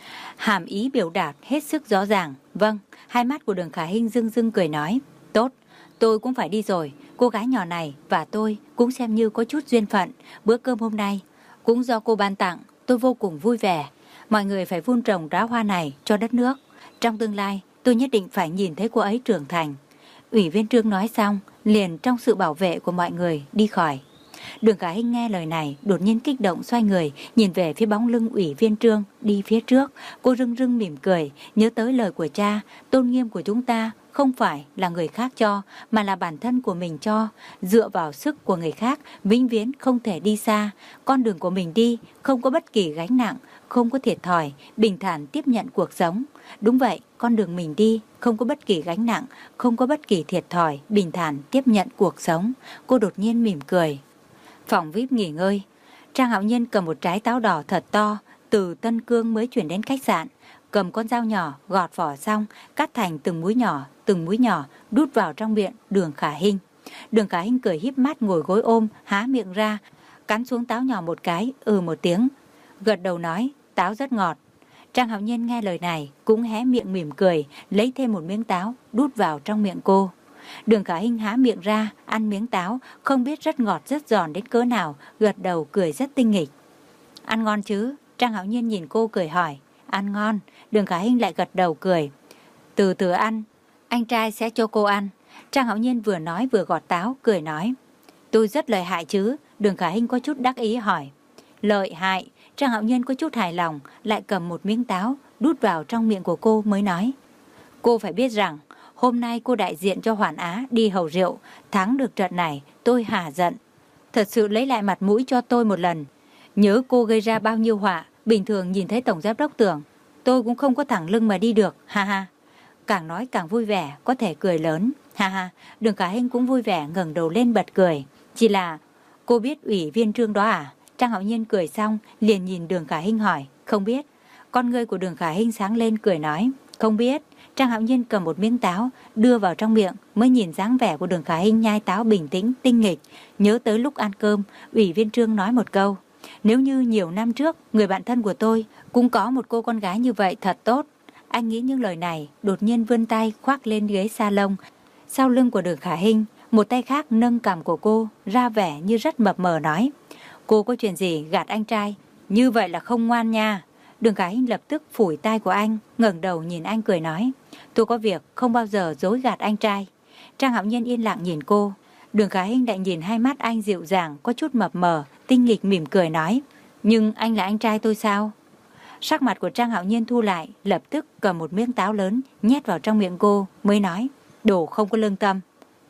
Hàm ý biểu đạt hết sức rõ ràng. Vâng, hai mắt của Đường Khả Hinh rưng rưng cười nói. Tốt, tôi cũng phải đi rồi. Cô gái nhỏ này và tôi cũng xem như có chút duyên phận. Bữa cơm hôm nay cũng do cô ban tặng, tôi vô cùng vui vẻ. Mọi người phải vun trồng đóa hoa này cho đất nước. Trong tương lai, tôi nhất định phải nhìn thấy cô ấy trưởng thành. Ủy viên Trương nói xong, liền trong sự bảo vệ của mọi người đi khỏi. Đường Khả Hinh nghe lời này, đột nhiên kích động xoay người, nhìn về phía bóng lưng Ủy viên Trương đi phía trước. Cô rưng rưng mỉm cười, nhớ tới lời của cha, tôn nghiêm của chúng ta không phải là người khác cho, mà là bản thân của mình cho. Dựa vào sức của người khác, vĩnh viễn không thể đi xa. Con đường của mình đi, không có bất kỳ gánh nặng, không có thiệt thòi, bình thản tiếp nhận cuộc sống. Đúng vậy, con đường mình đi, không có bất kỳ gánh nặng, không có bất kỳ thiệt thòi, bình thản tiếp nhận cuộc sống. Cô đột nhiên mỉm cười. Phòng vi ai pi nghỉ ngơi. Trang Hạo Nhiên cầm một trái táo đỏ thật to, từ Tân Cương mới chuyển đến khách sạn. Cầm con dao nhỏ, gọt vỏ xong, cắt thành từng múi nhỏ, từng múi nhỏ, đút vào trong miệng Đường Khả Hinh. Đường Khả Hinh cười híp mắt ngồi gối ôm, há miệng ra, cắn xuống táo nhỏ một cái, ừ một tiếng. Gật đầu nói, táo rất ngọt. Trang Hạo Nhiên nghe lời này, cũng hé miệng mỉm cười, lấy thêm một miếng táo, đút vào trong miệng cô. Đường Khả Hinh há miệng ra, ăn miếng táo, không biết rất ngọt rất giòn đến cỡ nào, gật đầu cười rất tinh nghịch. Ăn ngon chứ? Trang Hạo Nhiên nhìn cô cười hỏi. Ăn ngon. Đường Khả Hinh lại gật đầu cười. Từ từ ăn, anh trai sẽ cho cô ăn. Trang Hạo Nhiên vừa nói vừa gọt táo, cười nói. Tôi rất lợi hại chứ? Đường Khả Hinh có chút đắc ý hỏi. Lợi hại. Trang Hạo Nhiên có chút hài lòng, lại cầm một miếng táo, đút vào trong miệng của cô mới nói. Cô phải biết rằng, Hôm nay cô đại diện cho Hoàn Á đi hầu rượu, thắng được trận này, tôi hả giận. Thật sự lấy lại mặt mũi cho tôi một lần. Nhớ cô gây ra bao nhiêu họa, bình thường nhìn thấy tổng giám đốc tưởng tôi cũng không có thẳng lưng mà đi được, ha ha. Càng nói càng vui vẻ, có thể cười lớn, ha ha. Đường Khả Hinh cũng vui vẻ ngẩng đầu lên bật cười. Chỉ là, cô biết ủy viên Trương đó à? Trang Hạo Nhiên cười xong, liền nhìn Đường Khả Hinh hỏi, không biết. Con ngươi của Đường Khả Hinh sáng lên cười nói, không biết. Trang Hạo Nhiên cầm một miếng táo, đưa vào trong miệng, mới nhìn dáng vẻ của Đường Khả Hinh nhai táo bình tĩnh, tinh nghịch. Nhớ tới lúc ăn cơm, ủy viên Trương nói một câu, nếu như nhiều năm trước, người bạn thân của tôi cũng có một cô con gái như vậy thật tốt. Anh nghĩ những lời này, đột nhiên vươn tay khoác lên ghế salon, sau lưng của Đường Khả Hinh, một tay khác nâng cằm của cô, ra vẻ như rất mập mờ nói, cô có chuyện gì gạt anh trai, như vậy là không ngoan nha. Đường Khả Hinh lập tức phủi tai của anh, ngẩng đầu nhìn anh cười nói, tôi có việc không bao giờ dối gạt anh trai. Trang Hạo Nhiên yên lặng nhìn cô. Đường Khả Hinh lại nhìn hai mắt anh dịu dàng, có chút mập mờ, tinh nghịch mỉm cười nói, nhưng anh là anh trai tôi sao? Sắc mặt của Trang Hạo Nhiên thu lại, lập tức cầm một miếng táo lớn, nhét vào trong miệng cô, mới nói, đồ không có lương tâm.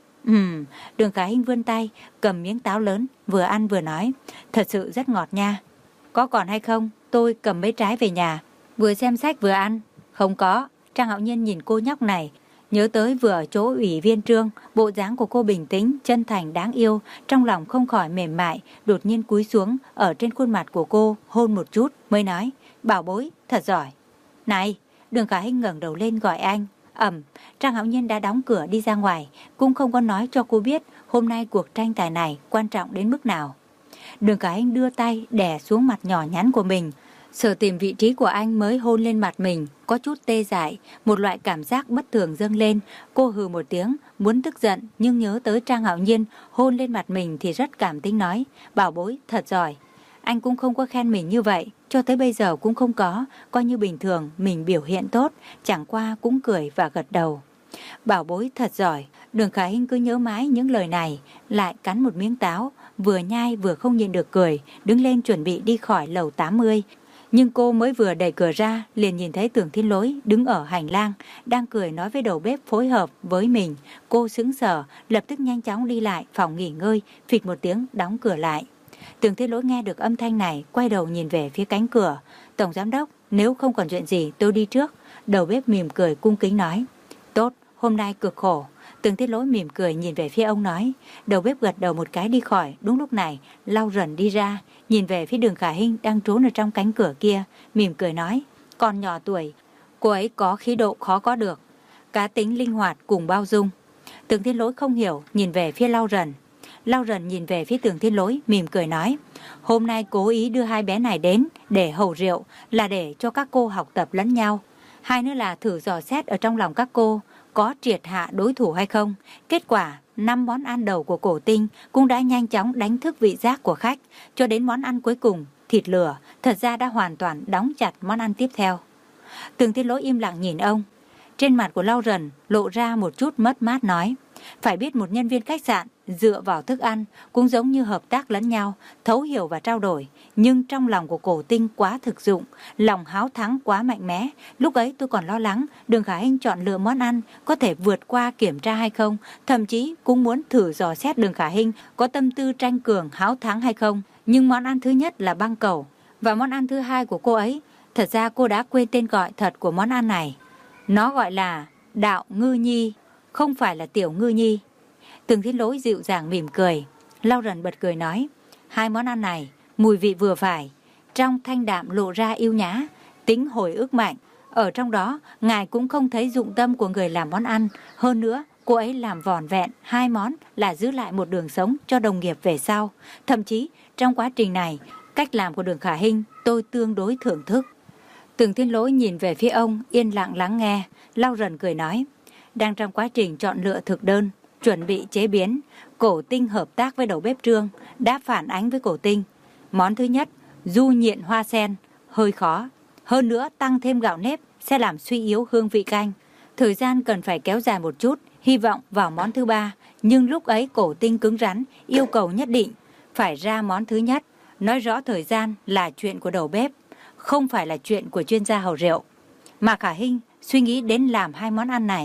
Ừm, Đường Khả Hinh vươn tay, cầm miếng táo lớn, vừa ăn vừa nói, thật sự rất ngọt nha. Có còn hay không? Tôi cầm mấy trái về nhà, vừa xem sách vừa ăn. Không có. Trang Hạo Nhiên nhìn cô nhóc này, nhớ tới vừa ở chỗ ủy viên Trương, bộ dáng của cô bình tĩnh, chân thành đáng yêu, trong lòng không khỏi mềm mại, đột nhiên cúi xuống, ở trên khuôn mặt của cô, hôn một chút, mới nói, bảo bối, thật giỏi. Này, Đường Khả Hinh ngẩng đầu lên gọi anh. Ẩm, Trang Hạo Nhiên đã đóng cửa đi ra ngoài, cũng không có nói cho cô biết hôm nay cuộc tranh tài này quan trọng đến mức nào. Đường Khả Hinh đưa tay đè xuống mặt nhỏ nhắn của mình, sờ tìm vị trí của anh mới hôn lên mặt mình, có chút tê dại, một loại cảm giác bất thường dâng lên. Cô hừ một tiếng, muốn tức giận, nhưng nhớ tới Trang Hạo Nhiên hôn lên mặt mình thì rất cảm tính nói, bảo bối, thật giỏi. Anh cũng không có khen mình như vậy, cho tới bây giờ cũng không có, coi như bình thường, mình biểu hiện tốt, chẳng qua cũng cười và gật đầu. Bảo bối thật giỏi. Đường Khả Hinh cứ nhớ mãi những lời này, lại cắn một miếng táo, vừa nhai vừa không nhịn được cười, đứng lên chuẩn bị đi khỏi lầu tám mươi. Nhưng cô mới vừa đẩy cửa ra, liền nhìn thấy Tưởng Thiên Lỗi đứng ở hành lang, đang cười nói với đầu bếp phối hợp với mình. Cô sững sờ, lập tức nhanh chóng đi lại phòng nghỉ ngơi, phịch một tiếng đóng cửa lại. Tưởng Thiên Lỗi nghe được âm thanh này, quay đầu nhìn về phía cánh cửa. Tổng giám đốc, nếu không còn chuyện gì tôi đi trước. Đầu bếp mỉm cười cung kính nói. Tốt, hôm nay cực khổ. Tưởng Thiên Lỗi mỉm cười nhìn về phía ông nói. Đầu bếp gật đầu một cái đi khỏi. Đúng lúc này, Lau Rần đi ra, nhìn về phía Đường Khả Hinh đang trốn ở trong cánh cửa kia, mỉm cười nói. Còn nhỏ tuổi, cô ấy có khí độ khó có được, cá tính linh hoạt cùng bao dung. Tưởng Thiên Lỗi không hiểu, nhìn về phía Lau Rần. Lau Rần nhìn về phía Tưởng Thiên Lỗi, mỉm cười nói. Hôm nay cố ý đưa hai bé này đến để hầu rượu là để cho các cô học tập lẫn nhau. Hai nữa là thử dò xét ở trong lòng các cô có triệt hạ đối thủ hay không. Kết quả, năm món ăn đầu của Cổ Tinh cũng đã nhanh chóng đánh thức vị giác của khách, cho đến món ăn cuối cùng, thịt lửa, thật ra đã hoàn toàn đóng chặt món ăn tiếp theo. Tưởng Thiên Lỗi im lặng nhìn ông. Trên mặt của Lau Rần lộ ra một chút mất mát nói. Phải biết một nhân viên khách sạn dựa vào thức ăn cũng giống như hợp tác lẫn nhau, thấu hiểu và trao đổi. Nhưng trong lòng của Cổ Tinh quá thực dụng, lòng háo thắng quá mạnh mẽ. Lúc ấy tôi còn lo lắng Đường Khả Hinh chọn lựa món ăn có thể vượt qua kiểm tra hay không, thậm chí cũng muốn thử dò xét Đường Khả Hinh có tâm tư tranh cường háo thắng hay không. Nhưng món ăn thứ nhất là băng cẩu, và món ăn thứ hai của cô ấy, thật ra cô đã quên tên gọi thật của món ăn này. Nó gọi là đạo ngư nhi, không phải là tiểu ngư nhi. Tưởng Thiên Lỗi dịu dàng mỉm cười. Lau Rần bật cười nói. Hai món ăn này mùi vị vừa phải, trong thanh đạm lộ ra yêu nhã, tính hồi ức mạnh. Ở trong đó ngài cũng không thấy dụng tâm của người làm món ăn. Hơn nữa cô ấy làm vỏn vẹn hai món là giữ lại một đường sống cho đồng nghiệp về sau. Thậm chí trong quá trình này, cách làm của Đường Khả Hinh tôi tương đối thưởng thức. Tưởng Thiên Lỗi nhìn về phía ông, yên lặng lắng nghe. Lau Rần cười nói. Đang trong quá trình chọn lựa thực đơn, chuẩn bị chế biến, Cổ Tinh hợp tác với đầu bếp Trương, đã phản ánh với Cổ Tinh. Món thứ nhất, du nhiện hoa sen, hơi khó. Hơn nữa tăng thêm gạo nếp sẽ làm suy yếu hương vị canh. Thời gian cần phải kéo dài một chút, hy vọng vào món thứ ba. Nhưng lúc ấy Cổ Tinh cứng rắn, yêu cầu nhất định phải ra món thứ nhất. Nói rõ thời gian là chuyện của đầu bếp, không phải là chuyện của chuyên gia hầu rượu. Mà Khả Hinh suy nghĩ đến làm hai món ăn này,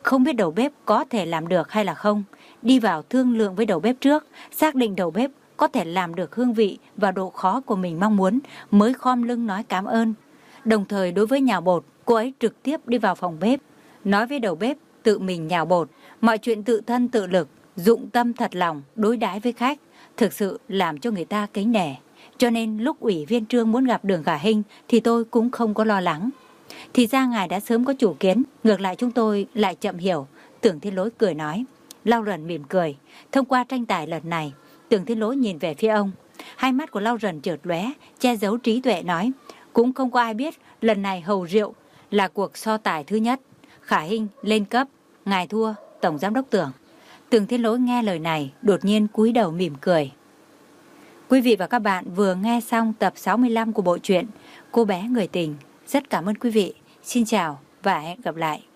Không biết đầu bếp có thể làm được hay là không, đi vào thương lượng với đầu bếp trước, xác định đầu bếp có thể làm được hương vị và độ khó của mình mong muốn, mới khom lưng nói cảm ơn. Đồng thời đối với nhào bột, cô ấy trực tiếp đi vào phòng bếp, nói với đầu bếp tự mình nhào bột, mọi chuyện tự thân tự lực, dụng tâm thật lòng đối đãi với khách, thực sự làm cho người ta kính nể. Cho nên lúc ủy viên Trương muốn gặp Đường Khả Hinh thì tôi cũng không có lo lắng. Thì ra ngài đã sớm có chủ kiến, ngược lại chúng tôi lại chậm hiểu. Tưởng Thiên Lỗi cười nói. Lau Rần mỉm cười. Thông qua tranh tài lần này, Tưởng Thiên Lỗi nhìn về phía ông. Hai mắt của Lau Rần chợt lóe, che giấu trí tuệ nói. Cũng không có ai biết lần này Hầu Rượu là cuộc so tài thứ nhất. Khả Hinh lên cấp, ngài thua, Tổng Giám đốc Tưởng. Tưởng Thiên Lỗi nghe lời này, đột nhiên cúi đầu mỉm cười. Quý vị và các bạn vừa nghe xong tập sáu mươi lăm của bộ truyện Cô bé người tình. Rất cảm ơn quý vị. Xin chào và hẹn gặp lại.